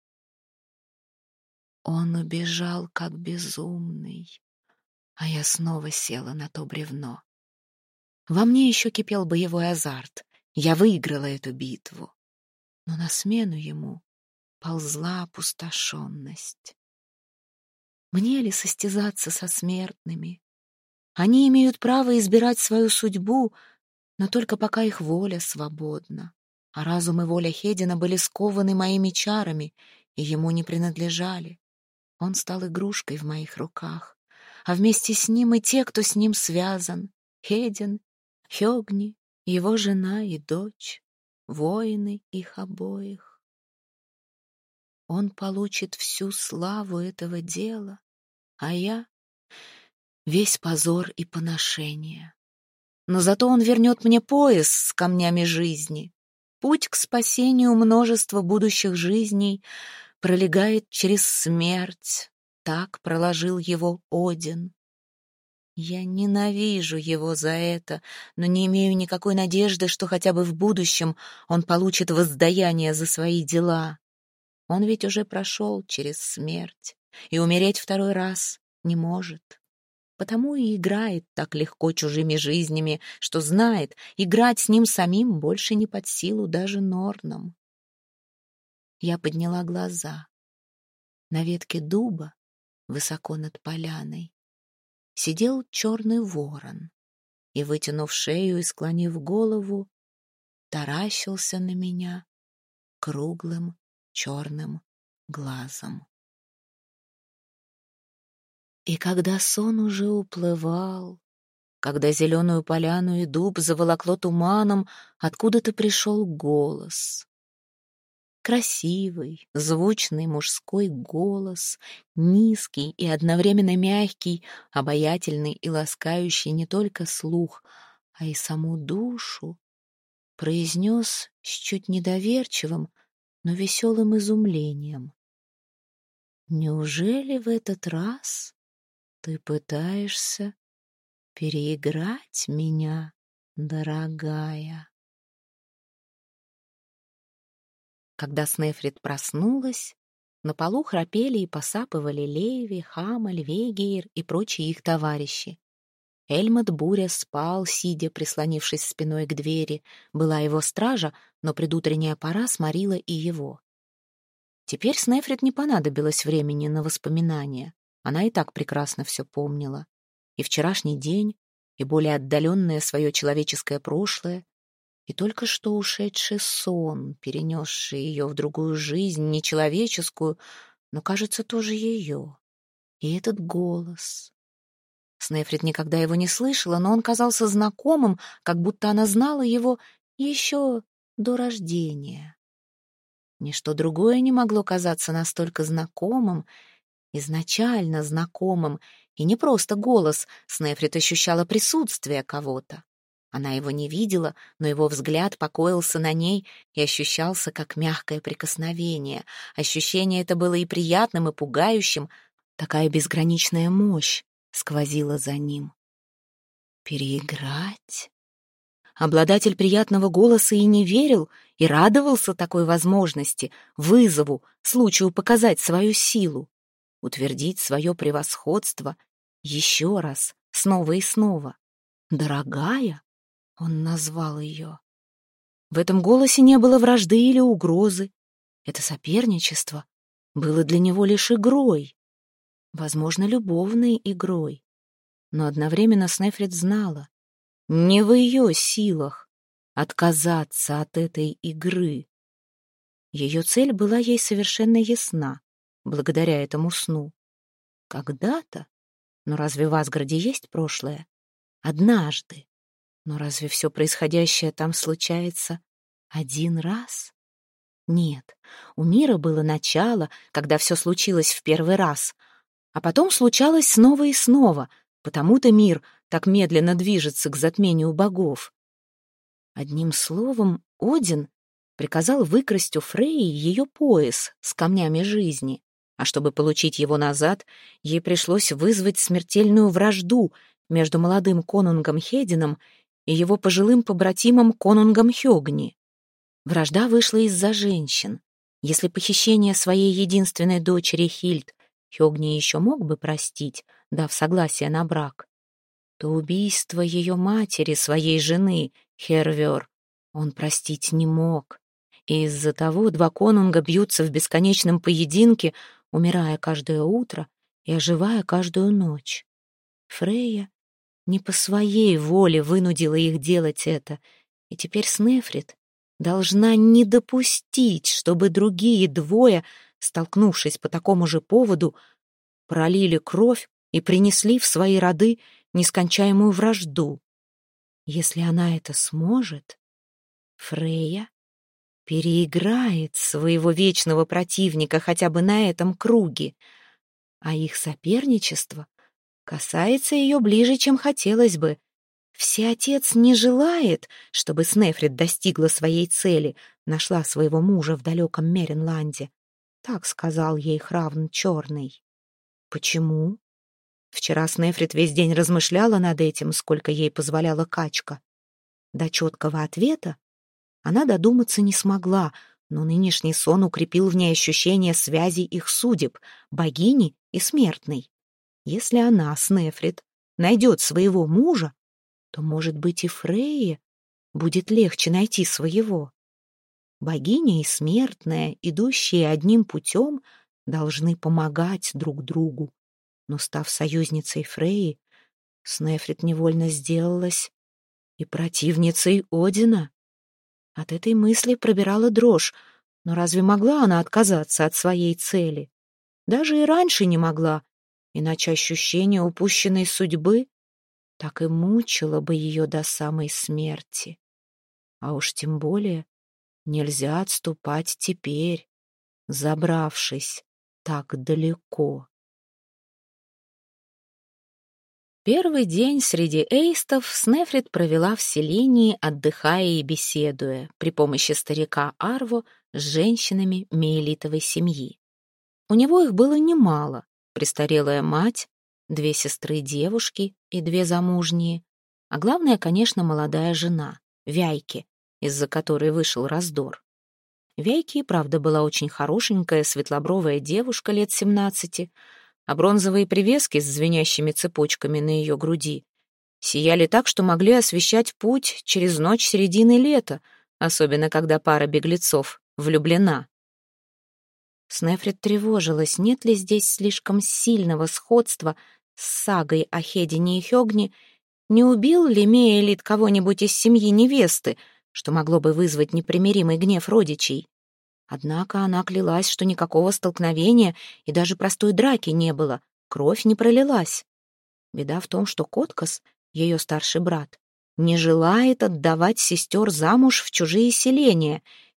Он убежал, как безумный, а я снова села на то бревно. Во мне еще кипел боевой азарт. Я выиграла эту битву. Но на смену ему ползла опустошенность. Мне ли состязаться со смертными? Они имеют право избирать свою судьбу, но только пока их воля свободна. А разум и воля Хедина были скованы моими чарами и ему не принадлежали. Он стал игрушкой в моих руках, а вместе с ним и те, кто с ним связан. Хедин, Хёгни, его жена и дочь, воины их обоих. Он получит всю славу этого дела, а я — весь позор и поношение. Но зато он вернет мне пояс с камнями жизни. Путь к спасению множества будущих жизней пролегает через смерть. Так проложил его Один. Я ненавижу его за это, но не имею никакой надежды, что хотя бы в будущем он получит воздаяние за свои дела. Он ведь уже прошел через смерть и умереть второй раз не может. Потому и играет так легко чужими жизнями, что знает, играть с ним самим больше не под силу даже Норнам. Я подняла глаза. На ветке дуба, высоко над поляной, сидел черный ворон и, вытянув шею и склонив голову, таращился на меня круглым черным глазом. И когда сон уже уплывал, когда зеленую поляну и дуб заволокло туманом, откуда-то пришел голос. Красивый, звучный мужской голос, низкий и одновременно мягкий, обаятельный и ласкающий не только слух, а и саму душу, произнес с чуть недоверчивым, но веселым изумлением. «Неужели в этот раз ты пытаешься переиграть меня, дорогая?» Когда Снефрит проснулась, на полу храпели и посапывали Леви, Хамаль, Вегейр и прочие их товарищи. Эльмот Буря спал, сидя, прислонившись спиной к двери. Была его стража, но предутренняя пора сморила и его. Теперь Снефрит не понадобилось времени на воспоминания. Она и так прекрасно все помнила. И вчерашний день, и более отдаленное свое человеческое прошлое, и только что ушедший сон, перенесший ее в другую жизнь, нечеловеческую, но, кажется, тоже ее. И этот голос. Снефрит никогда его не слышала, но он казался знакомым, как будто она знала его еще до рождения. Ничто другое не могло казаться настолько знакомым, изначально знакомым, и не просто голос, Снефрит ощущала присутствие кого-то. Она его не видела, но его взгляд покоился на ней и ощущался как мягкое прикосновение. Ощущение это было и приятным, и пугающим. Такая безграничная мощь сквозила за ним. Переиграть? Обладатель приятного голоса и не верил, и радовался такой возможности, вызову, случаю показать свою силу, утвердить свое превосходство еще раз, снова и снова. «Дорогая?» — он назвал ее. В этом голосе не было вражды или угрозы. Это соперничество было для него лишь игрой, возможно, любовной игрой. Но одновременно Снефрит знала, не в ее силах отказаться от этой игры. Ее цель была ей совершенно ясна, благодаря этому сну. Когда-то, но разве в Асгарде есть прошлое? Однажды. Но разве все происходящее там случается один раз? Нет, у мира было начало, когда все случилось в первый раз, а потом случалось снова и снова, потому-то мир так медленно движется к затмению богов. Одним словом, Один приказал выкрасть у Фрейи ее пояс с камнями жизни, а чтобы получить его назад, ей пришлось вызвать смертельную вражду между молодым конунгом Хедином и его пожилым побратимом конунгом Хёгни. Вражда вышла из-за женщин. Если похищение своей единственной дочери Хильд Хёгни еще мог бы простить, дав согласие на брак, то убийство ее матери, своей жены, Хервер, он простить не мог. И из-за того два конунга бьются в бесконечном поединке, умирая каждое утро и оживая каждую ночь. Фрейя не по своей воле вынудила их делать это, и теперь Снефрит должна не допустить, чтобы другие двое, столкнувшись по такому же поводу, пролили кровь и принесли в свои роды нескончаемую вражду. Если она это сможет, Фрейя переиграет своего вечного противника хотя бы на этом круге, а их соперничество касается ее ближе, чем хотелось бы. Всеотец не желает, чтобы Снефрит достигла своей цели, нашла своего мужа в далеком Меренланде. Так сказал ей Хравн Черный. Почему? Вчера Снефрит весь день размышляла над этим, сколько ей позволяла качка. До четкого ответа она додуматься не смогла, но нынешний сон укрепил в ней ощущение связи их судеб, богини и смертной. Если она, Снефрит, найдет своего мужа, то, может быть, и Фрейе будет легче найти своего. Богиня и смертная, идущие одним путем, должны помогать друг другу. Но, став союзницей Фрейи, Снефрит невольно сделалась и противницей Одина. От этой мысли пробирала дрожь, но разве могла она отказаться от своей цели? Даже и раньше не могла, иначе ощущение упущенной судьбы так и мучило бы ее до самой смерти. А уж тем более нельзя отступать теперь, забравшись так далеко. Первый день среди эйстов Снефрит провела в селении, отдыхая и беседуя при помощи старика Арво с женщинами мейлитовой семьи. У него их было немало: престарелая мать, 2 сестры-девушки и 2 замужние, а главное, конечно, молодая жена, Вяйки, из-за которой вышел раздор. Вяйки и правда была очень хорошенькая, светлобровая девушка лет 17, а бронзовые привески с звенящими цепочками на ее груди сияли так, что могли освещать путь через ночь середины лета, особенно когда пара беглецов влюблена. Снефрит тревожилась, нет ли здесь слишком сильного сходства с сагой о Хедине и Хёгне, не убил ли Меэлит кого-нибудь из семьи невесты, что могло бы вызвать непримиримый гнев родичей. Однако она клялась, что никакого столкновения и даже простой драки не было, кровь не пролилась. Беда в том, что Коткос, ее старший брат, не желает отдавать сестер замуж в чужие селения,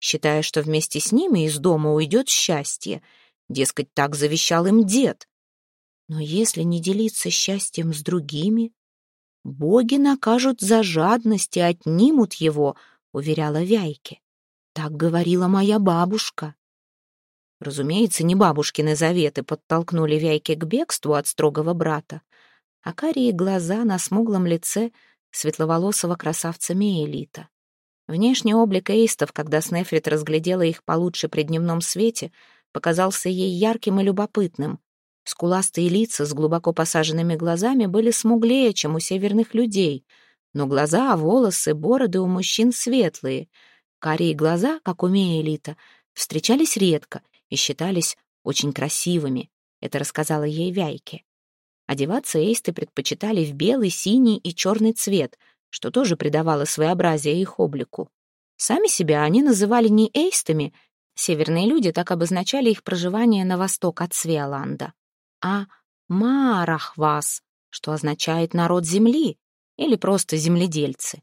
считая, что вместе с ними из дома уйдет счастье. Дескать, так завещал им дед. Но если не делиться счастьем с другими, боги накажут за жадность и отнимут его, уверяла Вяйке. Так говорила моя бабушка. Разумеется, не бабушкины заветы подтолкнули Вяйке к бегству от строгого брата, а карие глаза на смуглом лице светловолосого красавца Меэлита. Внешний облик эйстов, когда Снефрит разглядела их получше при дневном свете, показался ей ярким и любопытным. Скуластые лица с глубоко посаженными глазами были смуглее, чем у северных людей, но глаза, волосы, бороды у мужчин светлые. Карие глаза, как у Меэлита, встречались редко и считались очень красивыми, это рассказала ей Вяйке. Одеваться эйсты предпочитали в белый, синий и черный цвет, что тоже придавало своеобразие их облику. Сами себя они называли не эйстами, северные люди так обозначали их проживание на восток от Свеоланда, а Маарахвас, что означает «народ земли» или просто «земледельцы».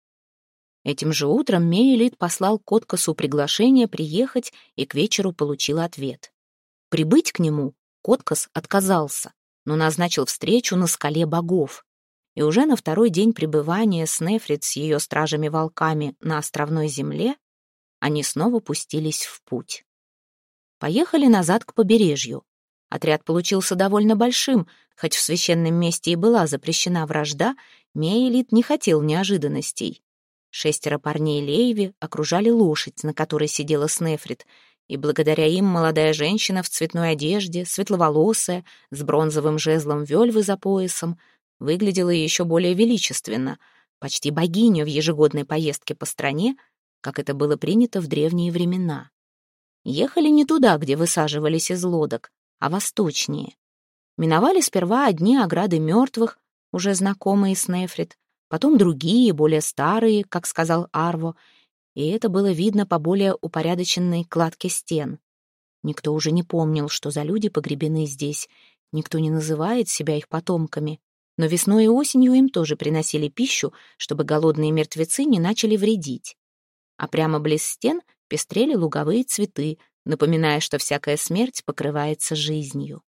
Этим же утром Меэлит послал Коткасу приглашение приехать и к вечеру получил ответ. Прибыть к нему Коткас отказался, но назначил встречу на скале богов. И уже на второй день пребывания Снефрит с ее стражами-волками на островной земле они снова пустились в путь. Поехали назад к побережью. Отряд получился довольно большим, хоть в священном месте и была запрещена вражда, Меэлит не хотел неожиданностей. 6 парней Лейви окружали лошадь, на которой сидела Снефрит, и благодаря им молодая женщина в цветной одежде, светловолосая, с бронзовым жезлом вельвы за поясом, выглядела еще более величественно, почти богиня в ежегодной поездке по стране, как это было принято в древние времена. Ехали не туда, где высаживались из лодок, а восточнее. Миновали сперва одни ограды мертвых, уже знакомые Снефрит, потом другие, более старые, как сказал Арво, и это было видно по более упорядоченной кладке стен. Никто уже не помнил, что за люди погребены здесь, никто не называет себя их потомками, но весной и осенью им тоже приносили пищу, чтобы голодные мертвецы не начали вредить. А прямо близ стен пестрели луговые цветы, напоминая, что всякая смерть покрывается жизнью.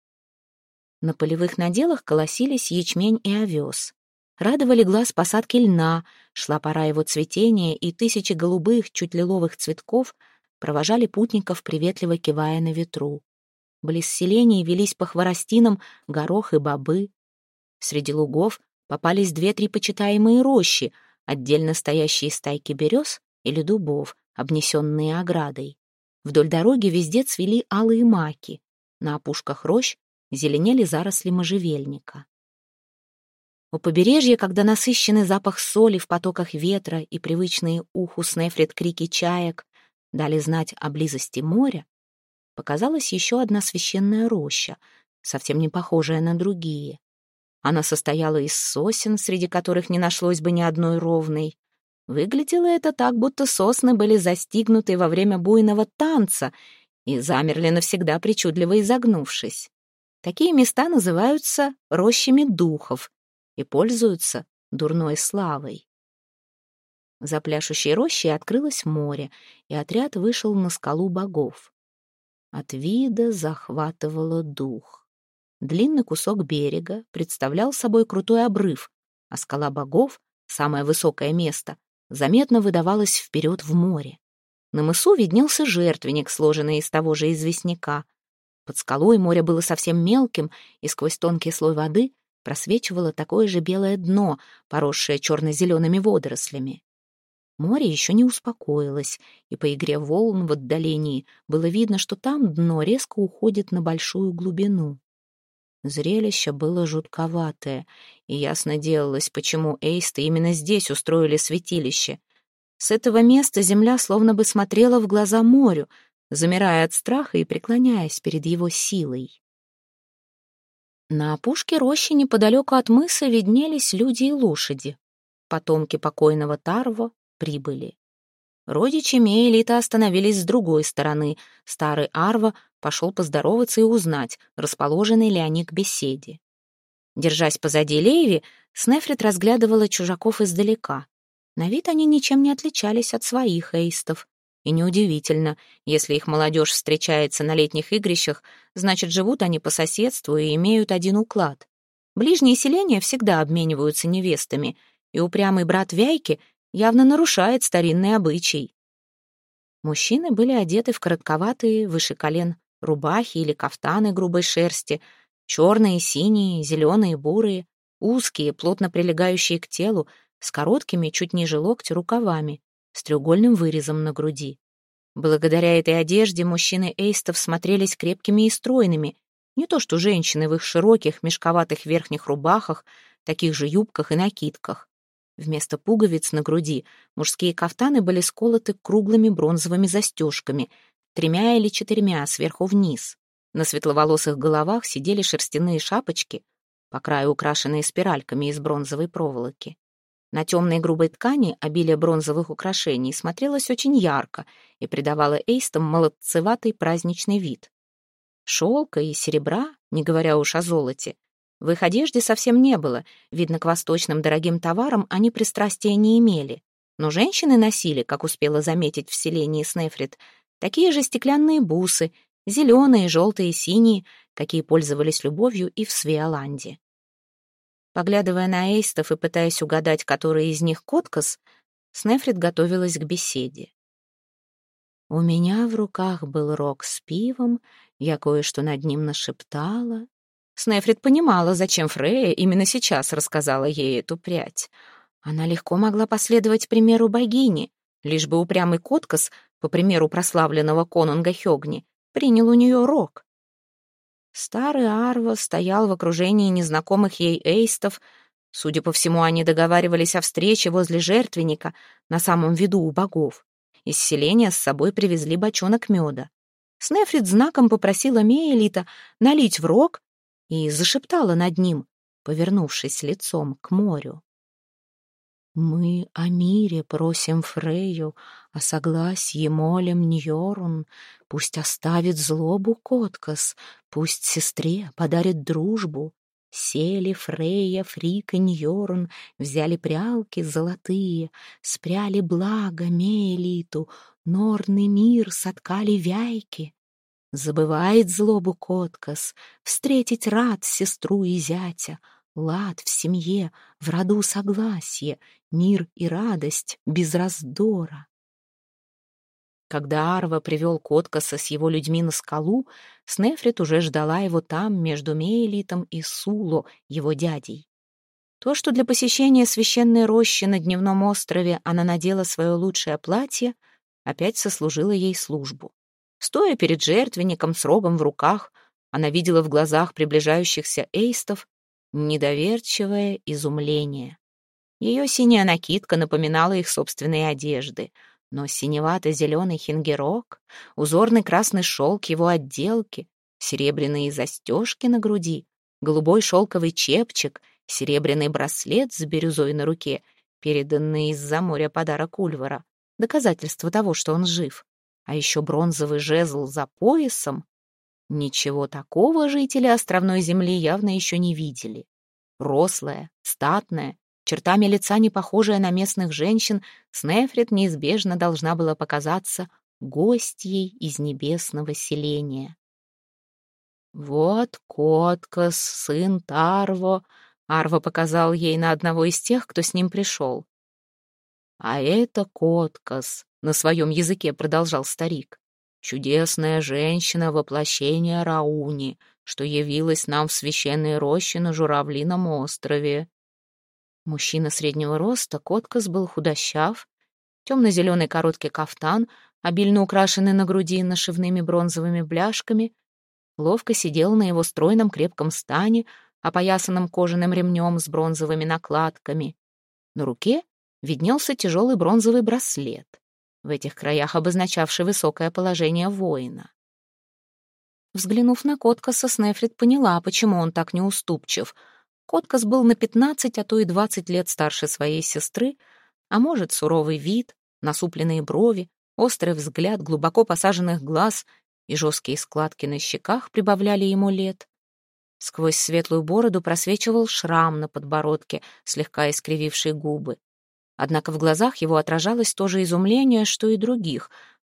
На полевых наделах колосились ячмень и овес. Радовали глаз посадки льна, шла пора его цветения, и тысячи голубых, чуть лиловых цветков провожали путников, приветливо кивая на ветру. Близ селений велись по хворостинам горох и бобы. Среди лугов попались 2-3 почитаемые рощи, отдельно стоящие стайки берез или дубов, обнесенные оградой. Вдоль дороги везде цвели алые маки, на опушках рощ зеленели заросли можжевельника. У побережья, когда насыщенный запах соли в потоках ветра и привычные уху Снефрит крики чаек дали знать о близости моря, показалась еще одна священная роща, совсем не похожая на другие. Она состояла из сосен, среди которых не нашлось бы ни одной ровной. Выглядело это так, будто сосны были застигнуты во время буйного танца и замерли навсегда, причудливо изогнувшись. Такие места называются рощами духов и пользуются дурной славой. За пляшущей рощей открылось море, и отряд вышел на скалу богов. От вида захватывало дух. Длинный кусок берега представлял собой крутой обрыв, а скала богов, самое высокое место, заметно выдавалась вперед в море. На мысу виднелся жертвенник, сложенный из того же известняка. Под скалой море было совсем мелким, и сквозь тонкий слой воды просвечивало такое же белое дно, поросшее черно-зелеными водорослями. Море еще не успокоилось, и по игре волн в отдалении было видно, что там дно резко уходит на большую глубину. Зрелище было жутковатое, и ясно делалось, почему эйсты именно здесь устроили святилище. С этого места земля словно бы смотрела в глаза морю, замирая от страха и преклоняясь перед его силой. На опушке рощи неподалеку от мыса виднелись люди и лошади. Потомки покойного Тарво прибыли. Родичи Меэлита остановились с другой стороны. Старый Арво пошел поздороваться и узнать, расположены ли они к беседе. Держась позади Лейви, Снефрит разглядывала чужаков издалека. На вид они ничем не отличались от своих эйстов. И неудивительно, если их молодежь встречается на летних игрищах, значит, живут они по соседству и имеют один уклад. Ближние селения всегда обмениваются невестами, и упрямый брат Вяйки явно нарушает старинный обычай. Мужчины были одеты в коротковатые, выше колен, рубахи или кафтаны грубой шерсти, черные, синие, зеленые, бурые, узкие, плотно прилегающие к телу, с короткими, чуть ниже локтя, рукавами, с треугольным вырезом на груди. Благодаря этой одежде мужчины эйстов смотрелись крепкими и стройными, не то что женщины в их широких, мешковатых верхних рубахах, таких же юбках и накидках. Вместо пуговиц на груди мужские кафтаны были сколоты круглыми бронзовыми застежками, 3 или 4 сверху вниз. На светловолосых головах сидели шерстяные шапочки, по краю украшенные спиральками из бронзовой проволоки. На темной грубой ткани обилие бронзовых украшений смотрелось очень ярко и придавало эйстам молодцеватый праздничный вид. Шелка и серебра, не говоря уж о золоте, в их одежде совсем не было, видно, к восточным дорогим товарам они пристрастия не имели. Но женщины носили, как успела заметить в селении Снефрит, такие же стеклянные бусы, зеленые, желтые, синие, какие пользовались любовью и в Свеоланде. Поглядывая на эйстов и пытаясь угадать, который из них Коткос, Снефрит готовилась к беседе. «У меня в руках был рог с пивом, я кое-что над ним нашептала». Снефрит понимала, зачем Фрейя именно сейчас рассказала ей эту прядь. Она легко могла последовать примеру богини, лишь бы упрямый Коткос, по примеру прославленного конунга Хёгни, принял у нее рог. Старый Арва стоял в окружении незнакомых ей эйстов. Судя по всему, они договаривались о встрече возле жертвенника на самом виду у богов. Из селения с собой привезли бочонок меда. Снефрит знаком попросила Меэлита налить в рог и зашептала над ним, повернувшись лицом к морю. «Мы о мире просим Фрейю, о согласии молим Ньорун. Пусть оставит злобу Коткос, пусть сестре подарит дружбу. Сели Фрейя, Фрик и Ньорун, взяли прялки золотые, спряли благо Меэлиту, норный мир соткали вяйки. Забывает злобу Коткос, встретить рад сестру и зятя, лад в семье, в роду согласие, мир и радость без раздора». Когда Арва привел Коткоса с его людьми на скалу, Снефрит уже ждала его там, между Меэлитом и Суло, его дядей. То, что для посещения священной рощи на дневном острове она надела свое лучшее платье, опять сослужило ей службу. Стоя перед жертвенником с рогом в руках, она видела в глазах приближающихся эйстов недоверчивое изумление. Ее синяя накидка напоминала их собственные одежды, но синевато-зеленый хингерок, узорный красный шелк его отделки, серебряные застежки на груди, голубой шелковый чепчик, серебряный браслет с бирюзой на руке, переданный из-за моря подарок Ульвара, доказательство того, что он жив, а еще бронзовый жезл за поясом. Ничего такого жители островной земли явно еще не видели. Рослая, статная, чертами лица не похожая на местных женщин, Снефрит неизбежно должна была показаться гостьей из небесного селения. «Вот Коткос, сын Тарво», — Арво показал ей на одного из тех, кто с ним пришел. «А это Коткос», — на своем языке продолжал старик, «чудесная женщина воплощения Рауни, что явилась нам в священной роще на Журавлином острове». Мужчина среднего роста, Коткос, был худощав, темно-зеленый короткий кафтан, обильно украшенный на груди нашивными бронзовыми бляшками, ловко сидел на его стройном крепком стане, опоясанном кожаным ремнем с бронзовыми накладками. На руке виднелся тяжелый бронзовый браслет, в этих краях обозначавший высокое положение воина. Взглянув на Коткоса, Снефрит поняла, почему он так неуступчив. Коткос был на 15, а то и 20 лет старше своей сестры, а может, суровый вид, насупленные брови, острый взгляд глубоко посаженных глаз и жесткие складки на щеках прибавляли ему лет. Сквозь светлую бороду просвечивал шрам на подбородке, слегка искрививший губы. Однако в глазах его отражалось то же изумление, что и других.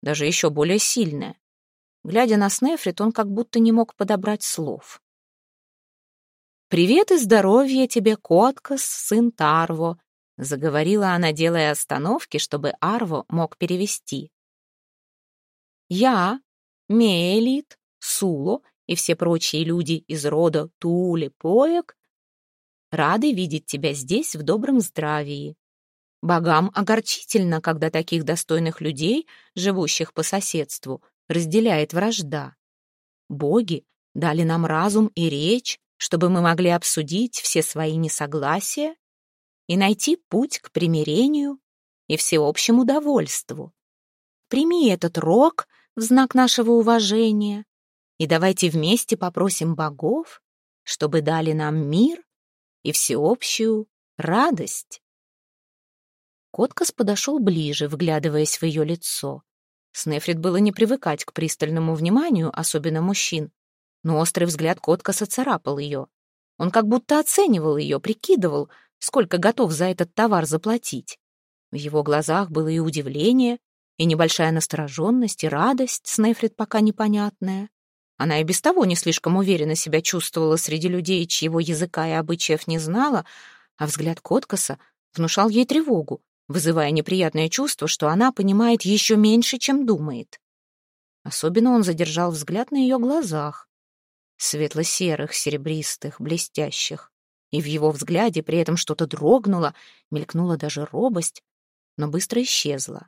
даже еще более сильное. Глядя на Снефрит, он как будто не мог подобрать слов. «Привет и здоровья тебе, Коткос, сын Тарво», — заговорила она, делая остановки, чтобы Арво мог перевести. «Я, Меэлит, Суло и все прочие люди из рода Тууле-Поек рады видеть тебя здесь в добром здравии. Богам огорчительно, когда таких достойных людей, живущих по соседству, разделяет вражда. Боги дали нам разум и речь, чтобы мы могли обсудить все свои несогласия и найти путь к примирению и всеобщему довольству. Прими этот рог в знак нашего уважения, и давайте вместе попросим богов, чтобы дали нам мир и всеобщую радость». Коткос подошел ближе, вглядываясь в ее лицо. Снефрит было не привыкать к пристальному вниманию, особенно мужчин, но острый взгляд Коткоса царапал ее. Он как будто оценивал ее, прикидывал, сколько готов за этот товар заплатить. В его глазах было и удивление, и небольшая настороженность, и радость, Снефрит пока непонятная. Она и без того не слишком уверенно себя чувствовала среди людей, чьего языка и обычаев не знала, а взгляд Коткоса внушал ей тревогу, вызывая неприятное чувство, что она понимает еще меньше, чем думает. Особенно он задержал взгляд на ее глазах, светло-серых, серебристых, блестящих, и в его взгляде при этом что-то дрогнуло, мелькнула даже робость, но быстро исчезла.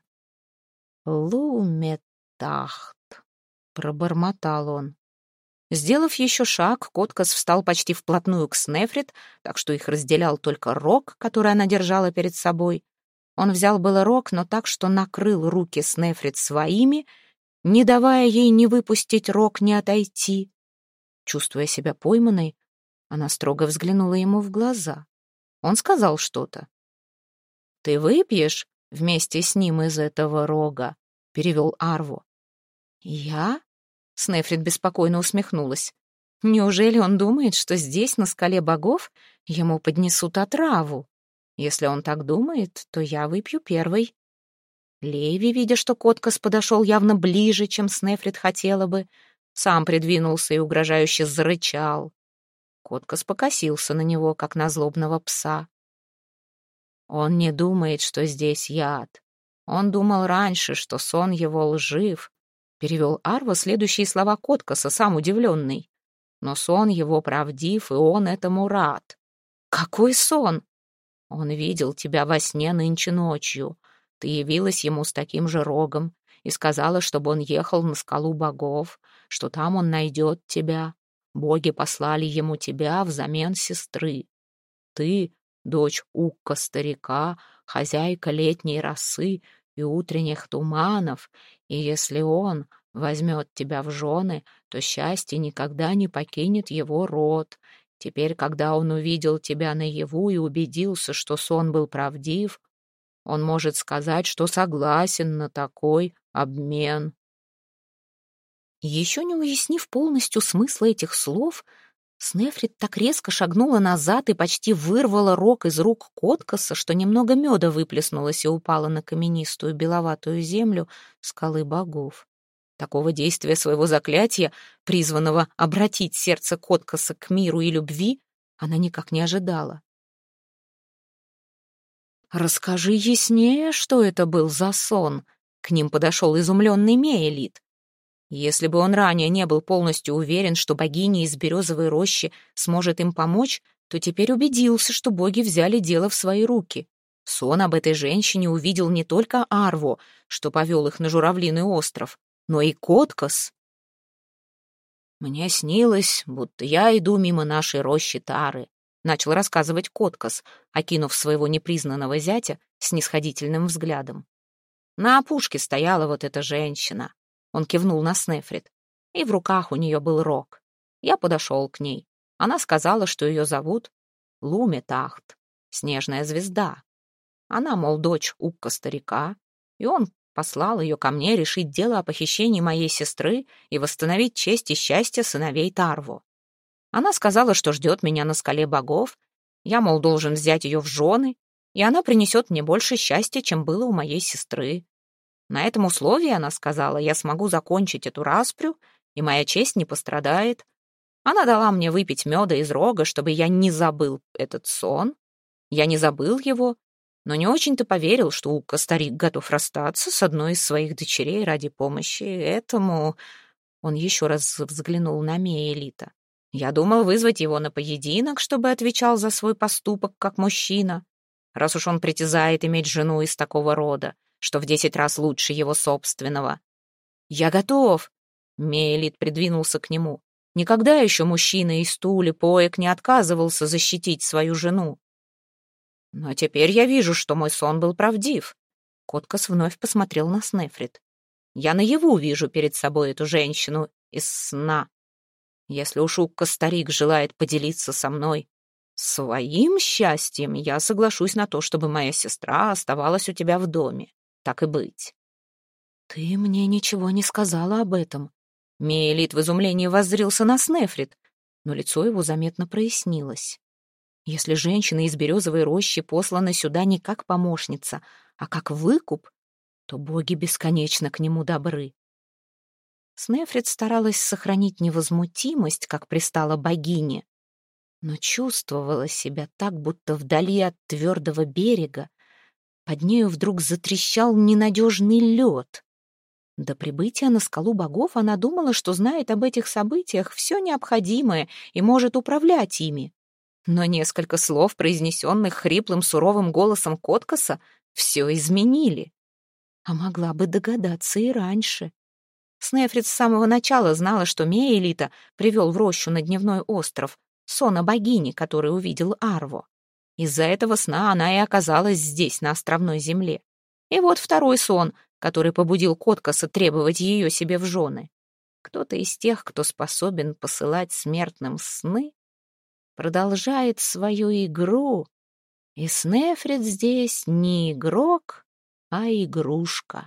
«Луметахт», — пробормотал он. Сделав еще шаг, Коткос встал почти вплотную к Снефрит, так что их разделял только рог, который она держала перед собой. Он взял было рог, но так, что накрыл руки Снефрит своими, не давая ей ни выпустить рог, ни отойти. Чувствуя себя пойманной, она строго взглянула ему в глаза. Он сказал что-то. «Ты выпьешь вместе с ним из этого рога?» — перевел Арво. «Я?» — Снефрит беспокойно усмехнулась. «Неужели он думает, что здесь, на скале богов, ему поднесут отраву? Если он так думает, то я выпью первой». Леви, видя, что Коткос подошел явно ближе, чем Снефрит хотела бы, сам придвинулся и угрожающе зарычал. Коткос покосился на него, как на злобного пса. «Он не думает, что здесь яд. Он думал раньше, что сон его лжив», — перевел Арво следующие слова Коткоса, сам удивленный. «Но сон его правдив, и он этому рад». «Какой сон?» «Он видел тебя во сне нынче ночью. Ты явилась ему с таким же рогом и сказала, чтобы он ехал на скалу богов, что там он найдет тебя. Боги послали ему тебя взамен сестры. Ты — дочь Укка-старика, хозяйка летней росы и утренних туманов, и если он возьмет тебя в жены, то счастье никогда не покинет его род. Теперь, когда он увидел тебя наяву и убедился, что сон был правдив, он может сказать, что согласен на такой обмен». Еще не уяснив полностью смысла этих слов, Снефрит так резко шагнула назад и почти вырвала рог из рук Коткоса, что немного меда выплеснулось и упало на каменистую беловатую землю скалы богов. Такого действия своего заклятия, призванного обратить сердце Коткоса к миру и любви, она никак не ожидала. «Расскажи яснее, что это был за сон», — к ним подошел изумленный Меэлит. Если бы он ранее не был полностью уверен, что богиня из березовой рощи сможет им помочь, то теперь убедился, что боги взяли дело в свои руки. Сон об этой женщине увидел не только Арво, что повел их на Журавлиный остров, но и Коткос. «Мне снилось, будто я иду мимо нашей рощи Тары», — начал рассказывать Коткос, окинув своего непризнанного зятя снисходительным взглядом. «На опушке стояла вот эта женщина». Он кивнул на Снефрит. И в руках у нее был рог. Я подошел к ней. Она сказала, что ее зовут Луметахт, снежная звезда. Она, мол, дочь Укка-старика, и он послал ее ко мне решить дело о похищении моей сестры и восстановить честь и счастье сыновей Тарво. Она сказала, что ждет меня на скале богов. Я, мол, должен взять ее в жены, и она принесет мне больше счастья, чем было у моей сестры. На этом условии, она сказала, я смогу закончить эту распрю, и моя честь не пострадает. Она дала мне выпить меда из рога, чтобы я не забыл этот сон. Я не забыл его, но не очень-то поверил, что Укка-старик готов расстаться с одной из своих дочерей ради помощи этому. Он еще раз взглянул на Меэлита. Я думал вызвать его на поединок, чтобы отвечал за свой поступок как мужчина, раз уж он притязает иметь жену из такого рода, что в 10 раз лучше его собственного. «Я готов!» — Меэлит придвинулся к нему. Никогда еще мужчина из Тули Поек не отказывался защитить свою жену. Но теперь я вижу, что мой сон был правдив. Коткас вновь посмотрел на Снефрит. Я наяву вижу перед собой эту женщину из сна. Если уж Укка-старик желает поделиться со мной своим счастьем, я соглашусь на то, чтобы моя сестра оставалась у тебя в доме. Так и быть. Ты мне ничего не сказала об этом. Меэлит в изумлении воззрился на Снефрит, но лицо его заметно прояснилось. Если женщина из березовой рощи послана сюда не как помощница, а как выкуп, то боги бесконечно к нему добры. Снефрит старалась сохранить невозмутимость, как пристала богине, но чувствовала себя так, будто вдали от твердого берега под нею вдруг затрещал ненадежный лед. До прибытия на скалу богов она думала, что знает об этих событиях все необходимое и может управлять ими. Но несколько слов, произнесенных хриплым суровым голосом Коткаса, все изменили. А могла бы догадаться и раньше. Снефрит с самого начала знала, что Меэлита привел в рощу на дневной остров, сон о богине, который увидел Арво. Из-за этого сна она и оказалась здесь, на островной земле. И вот второй сон, который побудил Коткаса требовать ее себе в жены. Кто-то из тех, кто способен посылать смертным сны, продолжает свою игру, и Снефрит здесь не игрок, а игрушка.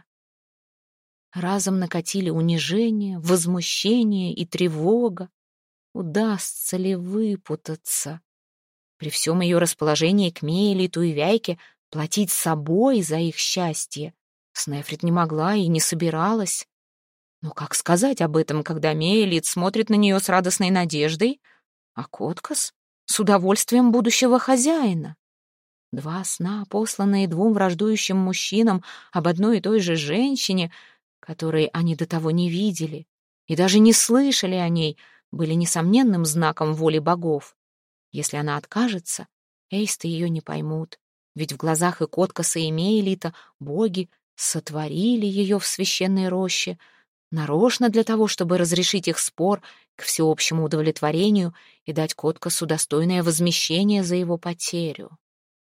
Разом накатили унижение, возмущение и тревога. Удастся ли выпутаться? При всем ее расположении к Меэлиту и Вяйке платить собой за их счастье Снефрит не могла и не собиралась. Но как сказать об этом, когда Меэлит смотрит на нее с радостной надеждой, а Коткас с удовольствием будущего хозяина? Два сна, посланные двум враждующим мужчинам об одной и той же женщине, которые они до того не видели и даже не слышали о ней, были несомненным знаком воли богов. Если она откажется, эйсты ее не поймут, ведь в глазах и Коткаса, и Меэлита боги сотворили ее в священной роще, нарочно для того, чтобы разрешить их спор к всеобщему удовлетворению и дать Коткасу достойное возмещение за его потерю.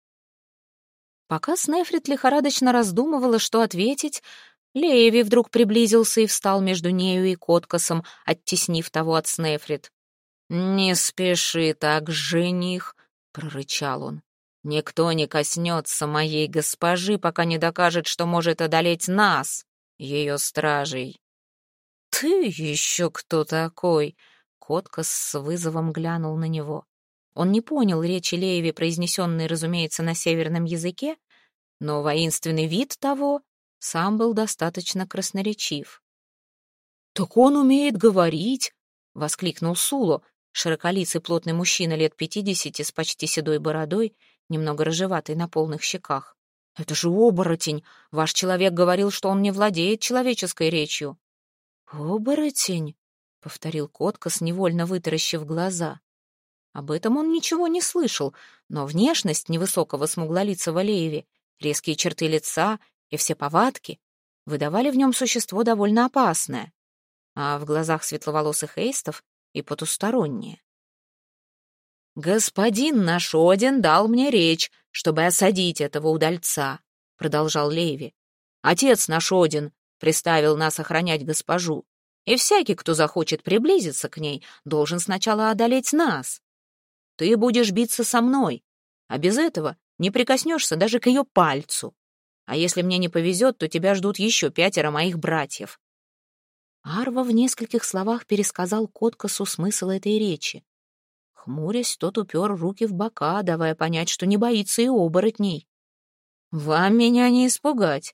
Пока Снефрит лихорадочно раздумывала, что ответить, Леви вдруг приблизился и встал между нею и Коткасом, оттеснив того от Снефрит. «Не спеши так, жених!» — прорычал он. «Никто не коснется моей госпожи, пока не докажет, что может одолеть нас, ее стражей». «Ты еще кто такой?» — Коткас с вызовом глянул на него. Он не понял речи Леви, произнесенной, разумеется, на северном языке, но воинственный вид того сам был достаточно красноречив. «Так он умеет говорить!» — воскликнул Суло, широколицый плотный мужчина лет 50 с почти седой бородой, немного рыжеватый на полных щеках. «Это же оборотень! Ваш человек говорил, что он не владеет человеческой речью». «Оборотень?» — повторил Коткас, невольно вытаращив глаза. Об этом он ничего не слышал, но внешность невысокого смуглолицего Леви, резкие черты лица и все повадки выдавали в нем существо довольно опасное, а в глазах светловолосых эйстов и потустороннее. «Господин наш Один дал мне речь, чтобы осадить этого удальца», — продолжал Леви. «Отец наш Один приставил нас охранять госпожу, и всякий, кто захочет приблизиться к ней, должен сначала одолеть нас. Ты будешь биться со мной, а без этого не прикоснешься даже к ее пальцу. А если мне не повезет, то тебя ждут еще 5 моих братьев». Арво в нескольких словах пересказал Коткасу смысл этой речи. Хмурясь, тот упер руки в бока, давая понять, что не боится и оборотней. «Вам меня не испугать.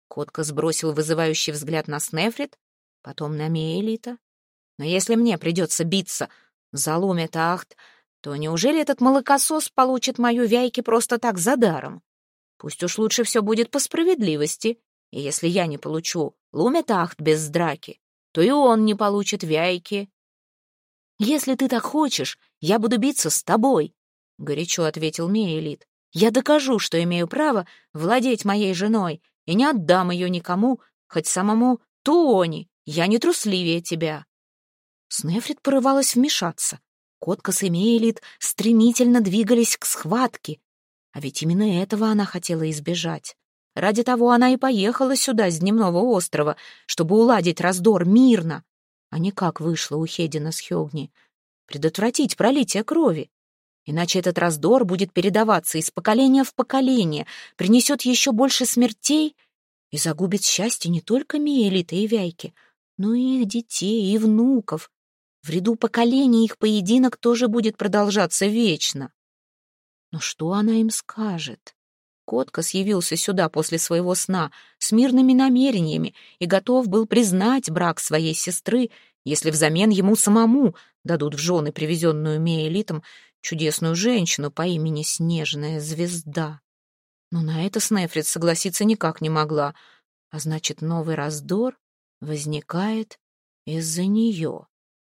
Котка сбросил вызывающий взгляд на Снефрит, потом на Меэлита. «Но если мне придется биться за Луметахт, то неужели этот молокосос получит мою Вяйки просто так за даром? Пусть уж лучше все будет по справедливости, и если я не получу Луметахт без драки, то и он не получит Вяйки». «Если ты так хочешь, я буду биться с тобой», — горячо ответил Меэлит. «Я докажу, что имею право владеть моей женой, и не отдам ее никому, хоть самому Туони. Я не трусливее тебя». Снефрит порывалась вмешаться. Коткас и Меэлит стремительно двигались к схватке. А ведь именно этого она хотела избежать. Ради того она и поехала сюда, с Дневного острова, чтобы уладить раздор мирно, а не как вышло у Хедина с Хёгни. Предотвратить пролитие крови. Иначе этот раздор будет передаваться из поколения в поколение, принесет еще больше смертей и загубит счастье не только Меэлита и Вяйки, но и их детей, и внуков. В ряду поколений их поединок тоже будет продолжаться вечно. Но что она им скажет? Коткас явился сюда после своего сна с мирными намерениями и готов был признать брак своей сестры, если взамен ему самому дадут в жены привезенную Меэлитом чудесную женщину по имени Снежная Звезда. Но на это Снефрит согласиться никак не могла, а значит, новый раздор возникает из-за нее.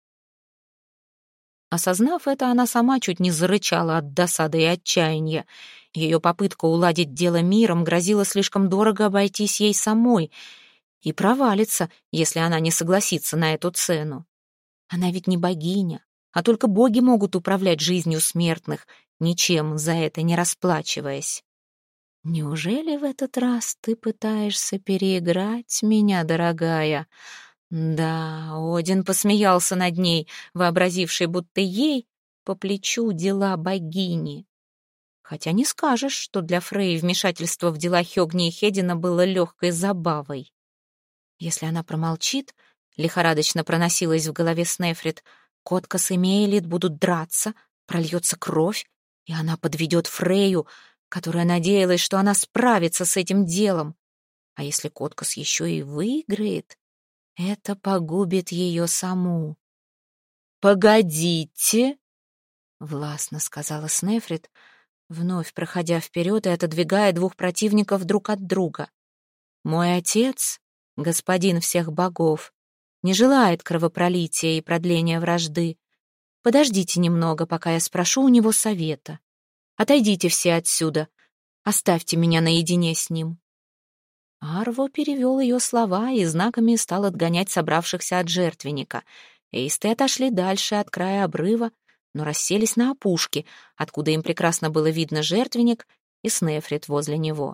Осознав это, она сама чуть не зарычала от досады и отчаяния. Ее попытка уладить дело миром грозила слишком дорого обойтись ей самой и провалится, если она не согласится на эту цену. Она ведь не богиня, а только боги могут управлять жизнью смертных, ничем за это не расплачиваясь. «Неужели в этот раз ты пытаешься переиграть меня, дорогая?» Да, Один посмеялся над ней, вообразивший, будто ей по плечу дела богини. Хотя не скажешь, что для Фрей вмешательство в дела Хёгни и Хедина было легкой забавой. Если она промолчит, лихорадочно проносилась в голове Снефрит, Коткас и Меэлит будут драться, прольется кровь, и она подведет Фрейю, которая надеялась, что она справится с этим делом. А если Коткас еще и выиграет, это погубит ее саму. «Погодите!» — властно сказала Снефрит, вновь проходя вперед и отодвигая двух противников друг от друга. «Мой отец, господин всех богов, не желает кровопролития и продления вражды. Подождите немного, пока я спрошу у него совета. Отойдите все отсюда, оставьте меня наедине с ним». Арво перевел ее слова и знаками стал отгонять собравшихся от жертвенника. Эйсты отошли дальше от края обрыва, но расселись на опушке, откуда им прекрасно было видно жертвенник и Снефрит возле него.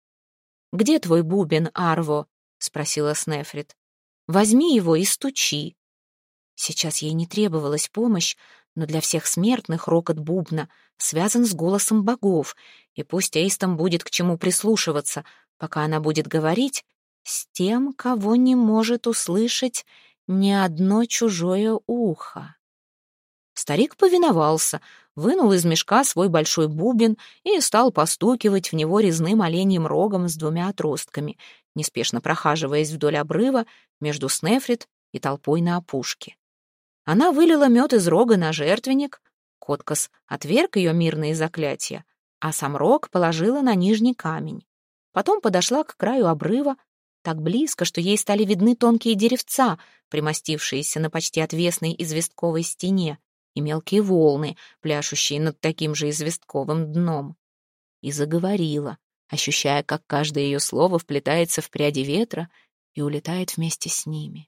«Где твой бубен, Арво?» — спросила Снефрит. «Возьми его и стучи». Сейчас ей не требовалась помощь, но для всех смертных рокот бубна связан с голосом богов, и пусть Эйстам будет к чему прислушиваться, пока она будет говорить с тем, кого не может услышать ни одно чужое ухо. Старик повиновался, вынул из мешка свой большой бубен и стал постукивать в него резным оленьим рогом с двумя отростками, неспешно прохаживаясь вдоль обрыва между Снефрит и толпой на опушке. Она вылила мед из рога на жертвенник, Коткас отверг ее мирные заклятия, а сам рог положила на нижний камень. Потом подошла к краю обрыва, так близко, что ей стали видны тонкие деревца, примостившиеся на почти отвесной известковой стене, и мелкие волны, пляшущие над таким же известковым дном. И заговорила, ощущая, как каждое ее слово вплетается в пряди ветра и улетает вместе с ними.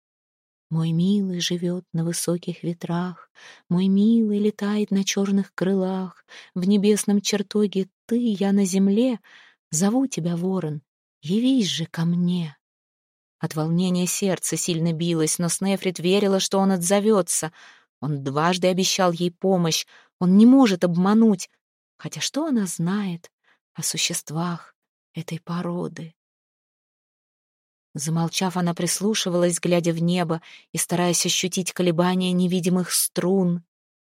«Мой милый живет на высоких ветрах, мой милый летает на черных крылах, в небесном чертоге ты, я на земле, зову тебя, ворон, явись же ко мне». От волнения сердце сильно билось, но Снефрит верила, что он отзовется. Он дважды обещал ей помощь, он не может обмануть. Хотя что она знает о существах этой породы? Замолчав, она прислушивалась, глядя в небо и стараясь ощутить колебания невидимых струн.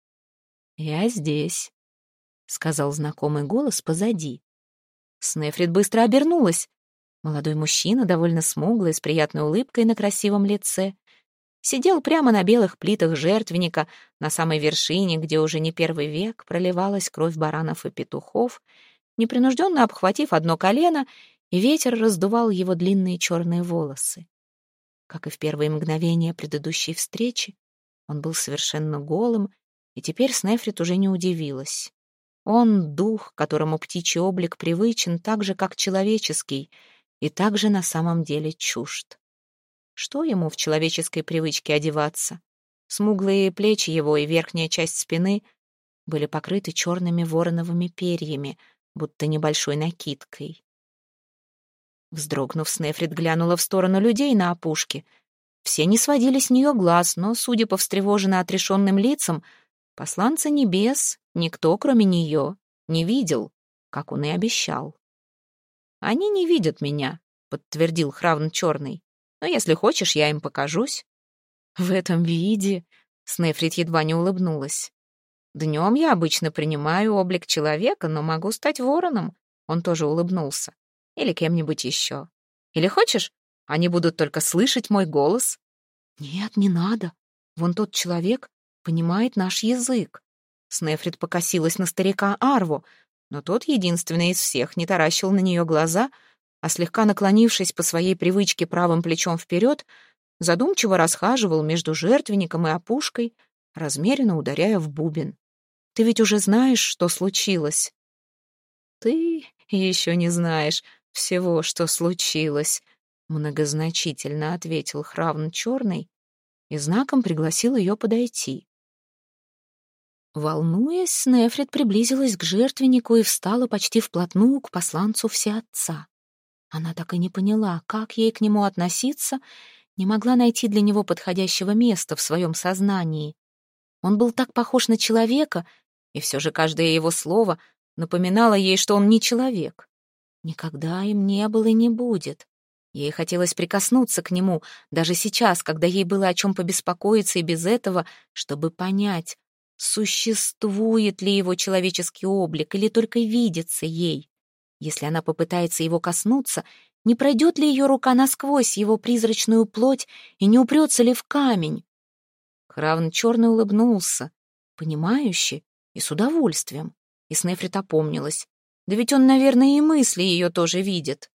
«Я здесь», — сказал знакомый голос позади. Снефрит быстро обернулась. Молодой мужчина, довольно смуглый, с приятной улыбкой на красивом лице, сидел прямо на белых плитах жертвенника, на самой вершине, где уже не первый век проливалась кровь баранов и петухов, непринужденно обхватив одно колено, и ветер раздувал его длинные черные волосы. Как и в первые мгновения предыдущей встречи, он был совершенно голым, и теперь Снефрит уже не удивилась. Он — дух, которому птичий облик привычен так же, как человеческий, и также на самом деле чужд. Что ему в человеческой привычке одеваться? Смуглые плечи его и верхняя часть спины были покрыты черными вороновыми перьями, будто небольшой накидкой. Вздрогнув, Снефрит глянула в сторону людей на опушке. Все не сводили с нее глаз, но, судя по встревоженно отрешенным лицам, посланца небес никто, кроме нее, не видел, как он и обещал. «Они не видят меня», — подтвердил Хравн Черный. «Но если хочешь, я им покажусь». «В этом виде?» — Снефрит едва не улыбнулась. «Днем я обычно принимаю облик человека, но могу стать вороном», — он тоже улыбнулся. «Или кем-нибудь еще. Или хочешь, они будут только слышать мой голос?» «Нет, не надо. Вон тот человек понимает наш язык». Снефрит покосилась на старика Арву, но тот, единственный из всех, не таращил на нее глаза, а слегка наклонившись по своей привычке правым плечом вперед, задумчиво расхаживал между жертвенником и опушкой, размеренно ударяя в бубен. «Ты ведь уже знаешь, что случилось?» «Ты еще не знаешь всего, что случилось», — многозначительно ответил Хравн Черный и знаком пригласил ее подойти. Волнуясь, Снефрит приблизилась к жертвеннику и встала почти вплотную к посланцу Всеотца. Она так и не поняла, как ей к нему относиться, не могла найти для него подходящего места в своем сознании. Он был так похож на человека, и все же каждое его слово напоминало ей, что он не человек. Никогда им не было и не будет. Ей хотелось прикоснуться к нему, даже сейчас, когда ей было о чем побеспокоиться и без этого, чтобы понять, существует ли его человеческий облик или только видится ей. Если она попытается его коснуться, не пройдет ли ее рука насквозь его призрачную плоть и не упрется ли в камень? Хравн Черный улыбнулся, понимающе и с удовольствием, и Снефрит опомнилась. Да ведь он, наверное, и мысли ее тоже видит.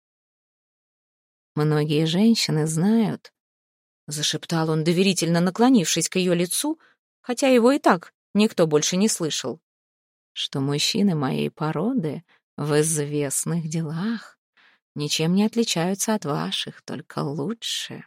«Многие женщины знают», — зашептал он, доверительно наклонившись к ее лицу, хотя его и так никто больше не слышал, «что мужчины моей породы в известных делах ничем не отличаются от ваших, только лучше».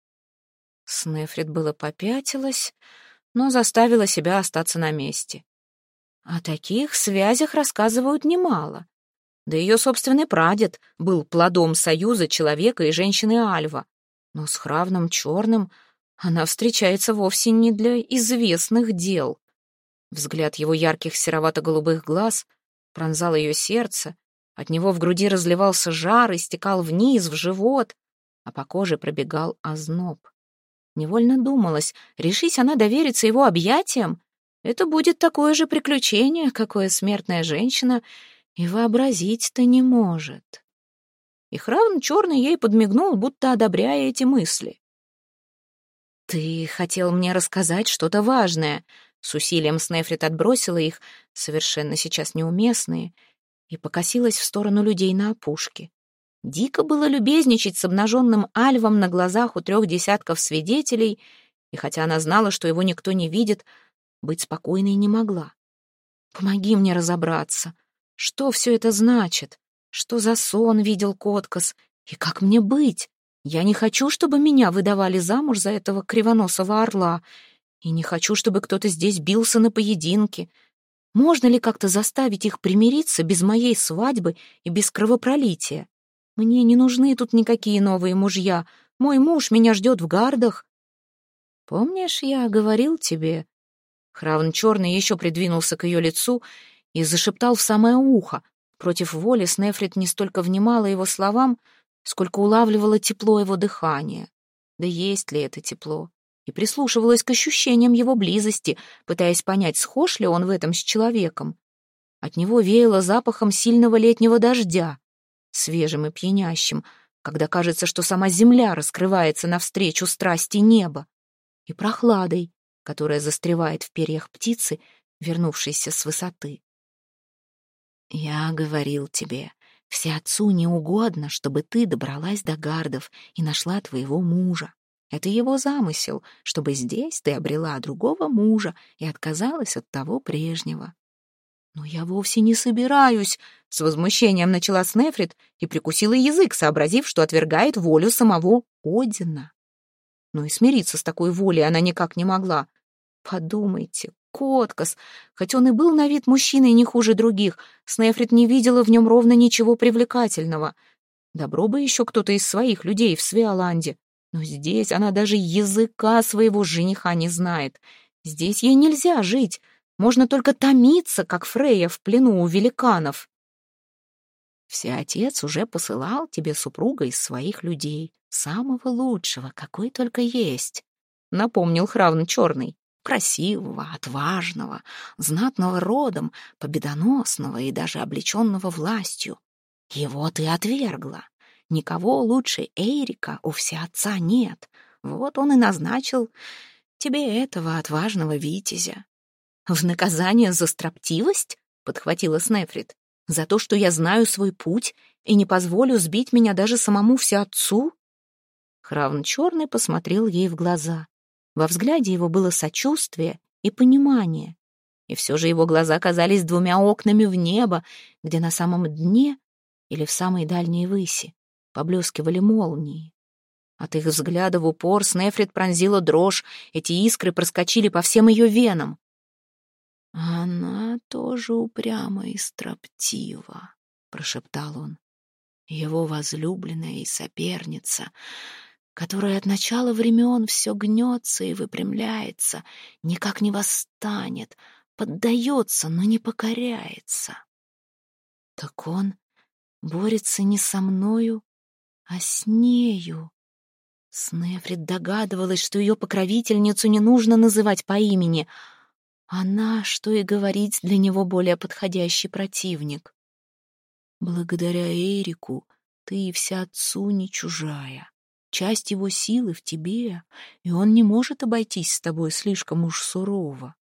Снефрит было попятилась, но заставила себя остаться на месте. О таких связях рассказывают немало. Да ее собственный прадед был плодом союза человека и женщины Альва. Но с Хравном Черным она встречается вовсе не для известных дел. Взгляд его ярких серовато-голубых глаз пронзал ее сердце, от него в груди разливался жар и стекал вниз, в живот, а по коже пробегал озноб. Невольно думалось, решись она довериться его объятиям, это будет такое же приключение, какое смертная женщина и вообразить-то не может. И Хравн Черный ей подмигнул, будто одобряя эти мысли. «Ты хотел мне рассказать что-то важное», — с усилием Снефрит отбросила их, совершенно сейчас неуместные, и покосилась в сторону людей на опушке. Дико было любезничать с обнаженным Альвом на глазах у 3 десятков свидетелей, и хотя она знала, что его никто не видит, быть спокойной не могла. «Помоги мне разобраться. Что все это значит? Что за сон видел Коткос? И как мне быть? Я не хочу, чтобы меня выдавали замуж за этого кривоносого орла, и не хочу, чтобы кто-то здесь бился на поединке. Можно ли как-то заставить их примириться без моей свадьбы и без кровопролития? Мне не нужны тут никакие новые мужья. Мой муж меня ждет в гардах». «Помнишь, я говорил тебе...» Хравн Черный еще придвинулся к ее лицу и зашептал в самое ухо. Против воли Снефрит не столько внимала его словам, сколько улавливала тепло его дыхания. Да есть ли это тепло? И прислушивалась к ощущениям его близости, пытаясь понять, схож ли он в этом с человеком. От него веяло запахом сильного летнего дождя, свежим и пьянящим, когда кажется, что сама земля раскрывается навстречу страсти неба, и прохладой, которая застревает в перьях птицы, вернувшейся с высоты. Я говорил тебе, всеотцу не угодно, чтобы ты добралась до гардов и нашла твоего мужа. Это его замысел, чтобы здесь ты обрела другого мужа и отказалась от того прежнего. «Но я вовсе не собираюсь», — с возмущением начала Снефрит и прикусила язык, сообразив, что отвергает волю самого Одина. Но и смириться с такой волей она никак не могла. Подумайте, Коткас, хоть он и был на вид мужчиной не хуже других, Снефрит не видела в нем ровно ничего привлекательного. Добро бы еще кто-то из своих людей в Свеоланде, но здесь она даже языка своего жениха не знает. Здесь ей нельзя жить, можно только томиться, как Фрейя в плену у великанов. Всеотец уже посылал тебе супруга из своих людей, самого лучшего, какой только есть, напомнил Хравн Черный. Красивого, отважного, знатного родом, победоносного и даже облеченного властью. Его ты отвергла. Никого лучше Эйрика у всеотца нет. Вот он и назначил тебе этого отважного витязя. В наказание за строптивость, подхватила Снефрит, за то, что я знаю свой путь и не позволю сбить меня даже самому всеотцу? Хравн Черный посмотрел ей в глаза. Во взгляде его было сочувствие и понимание. И все же его глаза казались двумя окнами в небо, где на самом дне или в самой дальней выси поблескивали молнии. От их взгляда в упор Снефрит пронзила дрожь, эти искры проскочили по всем ее венам. «Она тоже упряма и строптива», — прошептал он. «Его возлюбленная и соперница, которая от начала времен все гнется и выпрямляется, никак не восстанет, поддается, но не покоряется. Так он борется не со мною, а с нею». Снефрит догадывалась, что ее покровительницу не нужно называть по имени. Она, что и говорить, для него более подходящий противник. «Благодаря Эрику ты и всеотцу не чужая. Часть его силы в тебе, и он не может обойтись с тобой слишком уж сурово».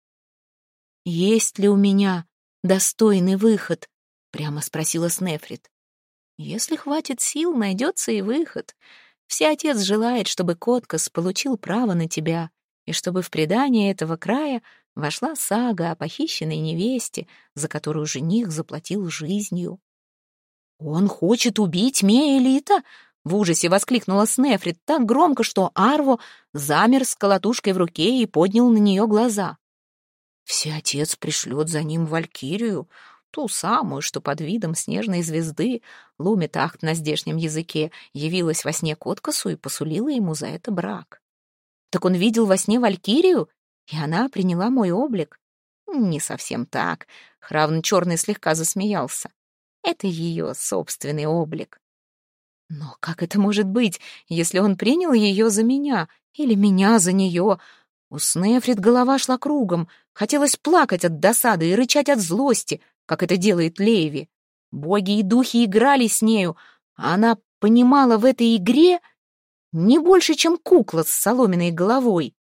«Есть ли у меня достойный выход?» — прямо спросила Снефрит. «Если хватит сил, найдется и выход. Всеотец желает, чтобы Коткас получил право на тебя, и чтобы в предание этого края вошла сага о похищенной невесте, за которую жених заплатил жизнью». «Он хочет убить Меэлита?» — в ужасе воскликнула Снефрит так громко, что Арво замер с колотушкой в руке и поднял на нее глаза. «Всеотец пришлет за ним Валькирию, ту самую, что под видом снежной звезды, Лумитахт на здешнем языке, явилась во сне Коткасу и посулила ему за это брак. Так он видел во сне Валькирию, и она приняла мой облик?» «Не совсем так», — Хравн Черный слегка засмеялся. «Это ее собственный облик». «Но как это может быть, если он принял ее за меня или меня за нее?» У Снефрит голова шла кругом, хотелось плакать от досады и рычать от злости, как это делает Лейви. Боги и духи играли с нею, а она понимала в этой игре не больше, чем кукла с соломенной головой.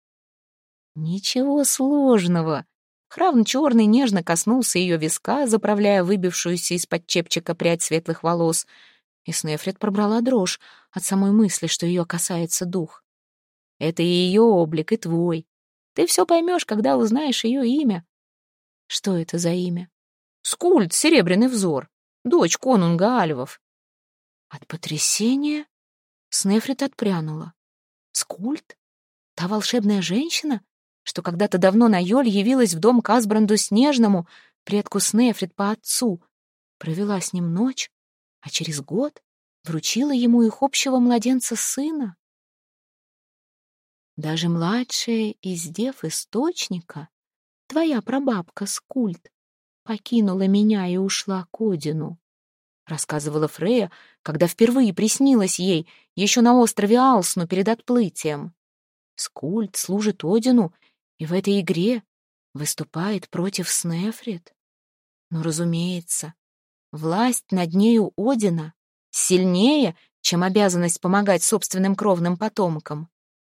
«Ничего сложного». Хравн Черный нежно коснулся ее виска, заправляя выбившуюся из-под чепчика прядь светлых волос, и Снефрит пробрала дрожь от самой мысли, что ее касается дух. «Это и ее облик, и твой. Ты все поймешь, когда узнаешь ее имя». «Что это за имя?» «Скульд, Серебряный взор, дочь конунга Альвов». От потрясения Снефрит отпрянула. «Скульд? Та волшебная женщина, что когда-то давно на Йоль явилась в дом к Асбранду Снежному, предку Снефрит по отцу, провела с ним ночь, а через год вручила ему их общего младенца сына? Даже младшая из дев Источника, твоя прабабка Скульд, покинула меня и ушла к Одину», — рассказывала Фрея, когда впервые приснилось ей, еще на острове Алсну перед отплытием. Скульд служит Одину и в этой игре выступает против Снефрит. Но, разумеется, власть над нею Одина сильнее, чем обязанность помогать собственным кровным потомкам.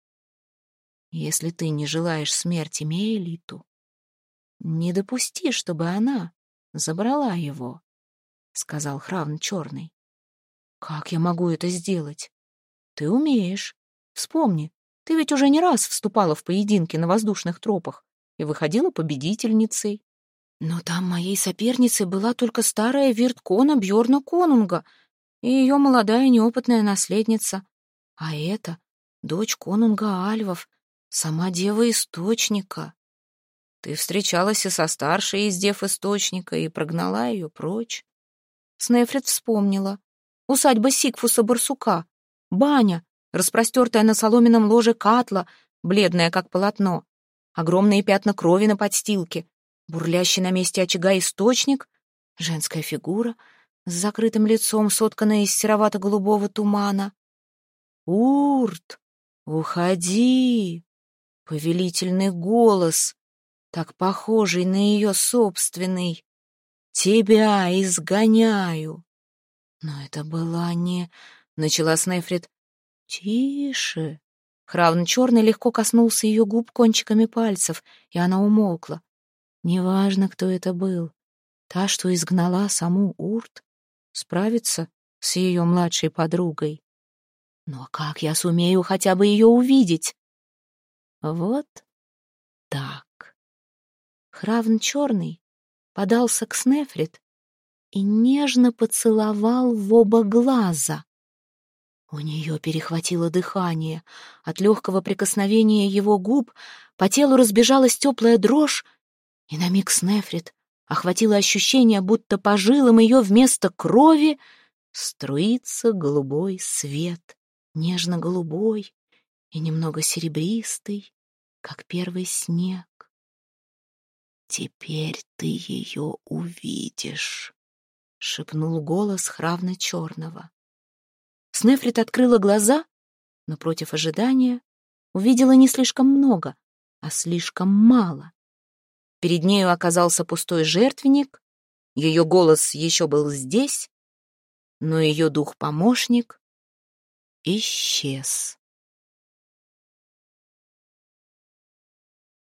Если ты не желаешь смерти Меэлиту, не допусти, чтобы она забрала его, — сказал Хравн Черный. Как я могу это сделать? Ты умеешь. Вспомни, ты ведь уже не раз вступала в поединки на воздушных тропах и выходила победительницей. Но там моей соперницей была только старая Вирткона Бьорна Конунга и ее молодая неопытная наследница. А это дочь конунга Альвов, сама Дева Источника. Ты встречалась и со старшей из Дев Источника и прогнала ее прочь. Снефрит вспомнила. Усадьба Сигфуса-Барсука, баня, распростертая на соломенном ложе Катла, бледная, как полотно, огромные пятна крови на подстилке, бурлящий на месте очага источник, женская фигура с закрытым лицом, сотканная из серовато-голубого тумана. «Урт, уходи!» Повелительный голос, так похожий на ее собственный. «Тебя изгоняю!» Но это была не... Начала Снефрит. «Тише!» Хравн Черный легко коснулся ее губ кончиками пальцев, и она умолкла. Неважно, кто это был. Та, что изгнала саму Урт, справится с ее младшей подругой. Но как я сумею хотя бы ее увидеть? Вот так. Хравн Черный подался к Снефрит и нежно поцеловал в оба глаза. У нее перехватило дыхание. От легкого прикосновения его губ по телу разбежалась теплая дрожь, и на миг Снефрит охватило ощущение, будто по жилам ее вместо крови струится голубой свет, нежно-голубой и немного серебристый, как первый снег. «Теперь ты ее увидишь», — шепнул голос Хравна Черного. Снефрит открыла глаза, но против ожидания увидела не слишком много, а слишком мало. Перед нею оказался пустой жертвенник, ее голос еще был здесь, но ее дух-помощник исчез.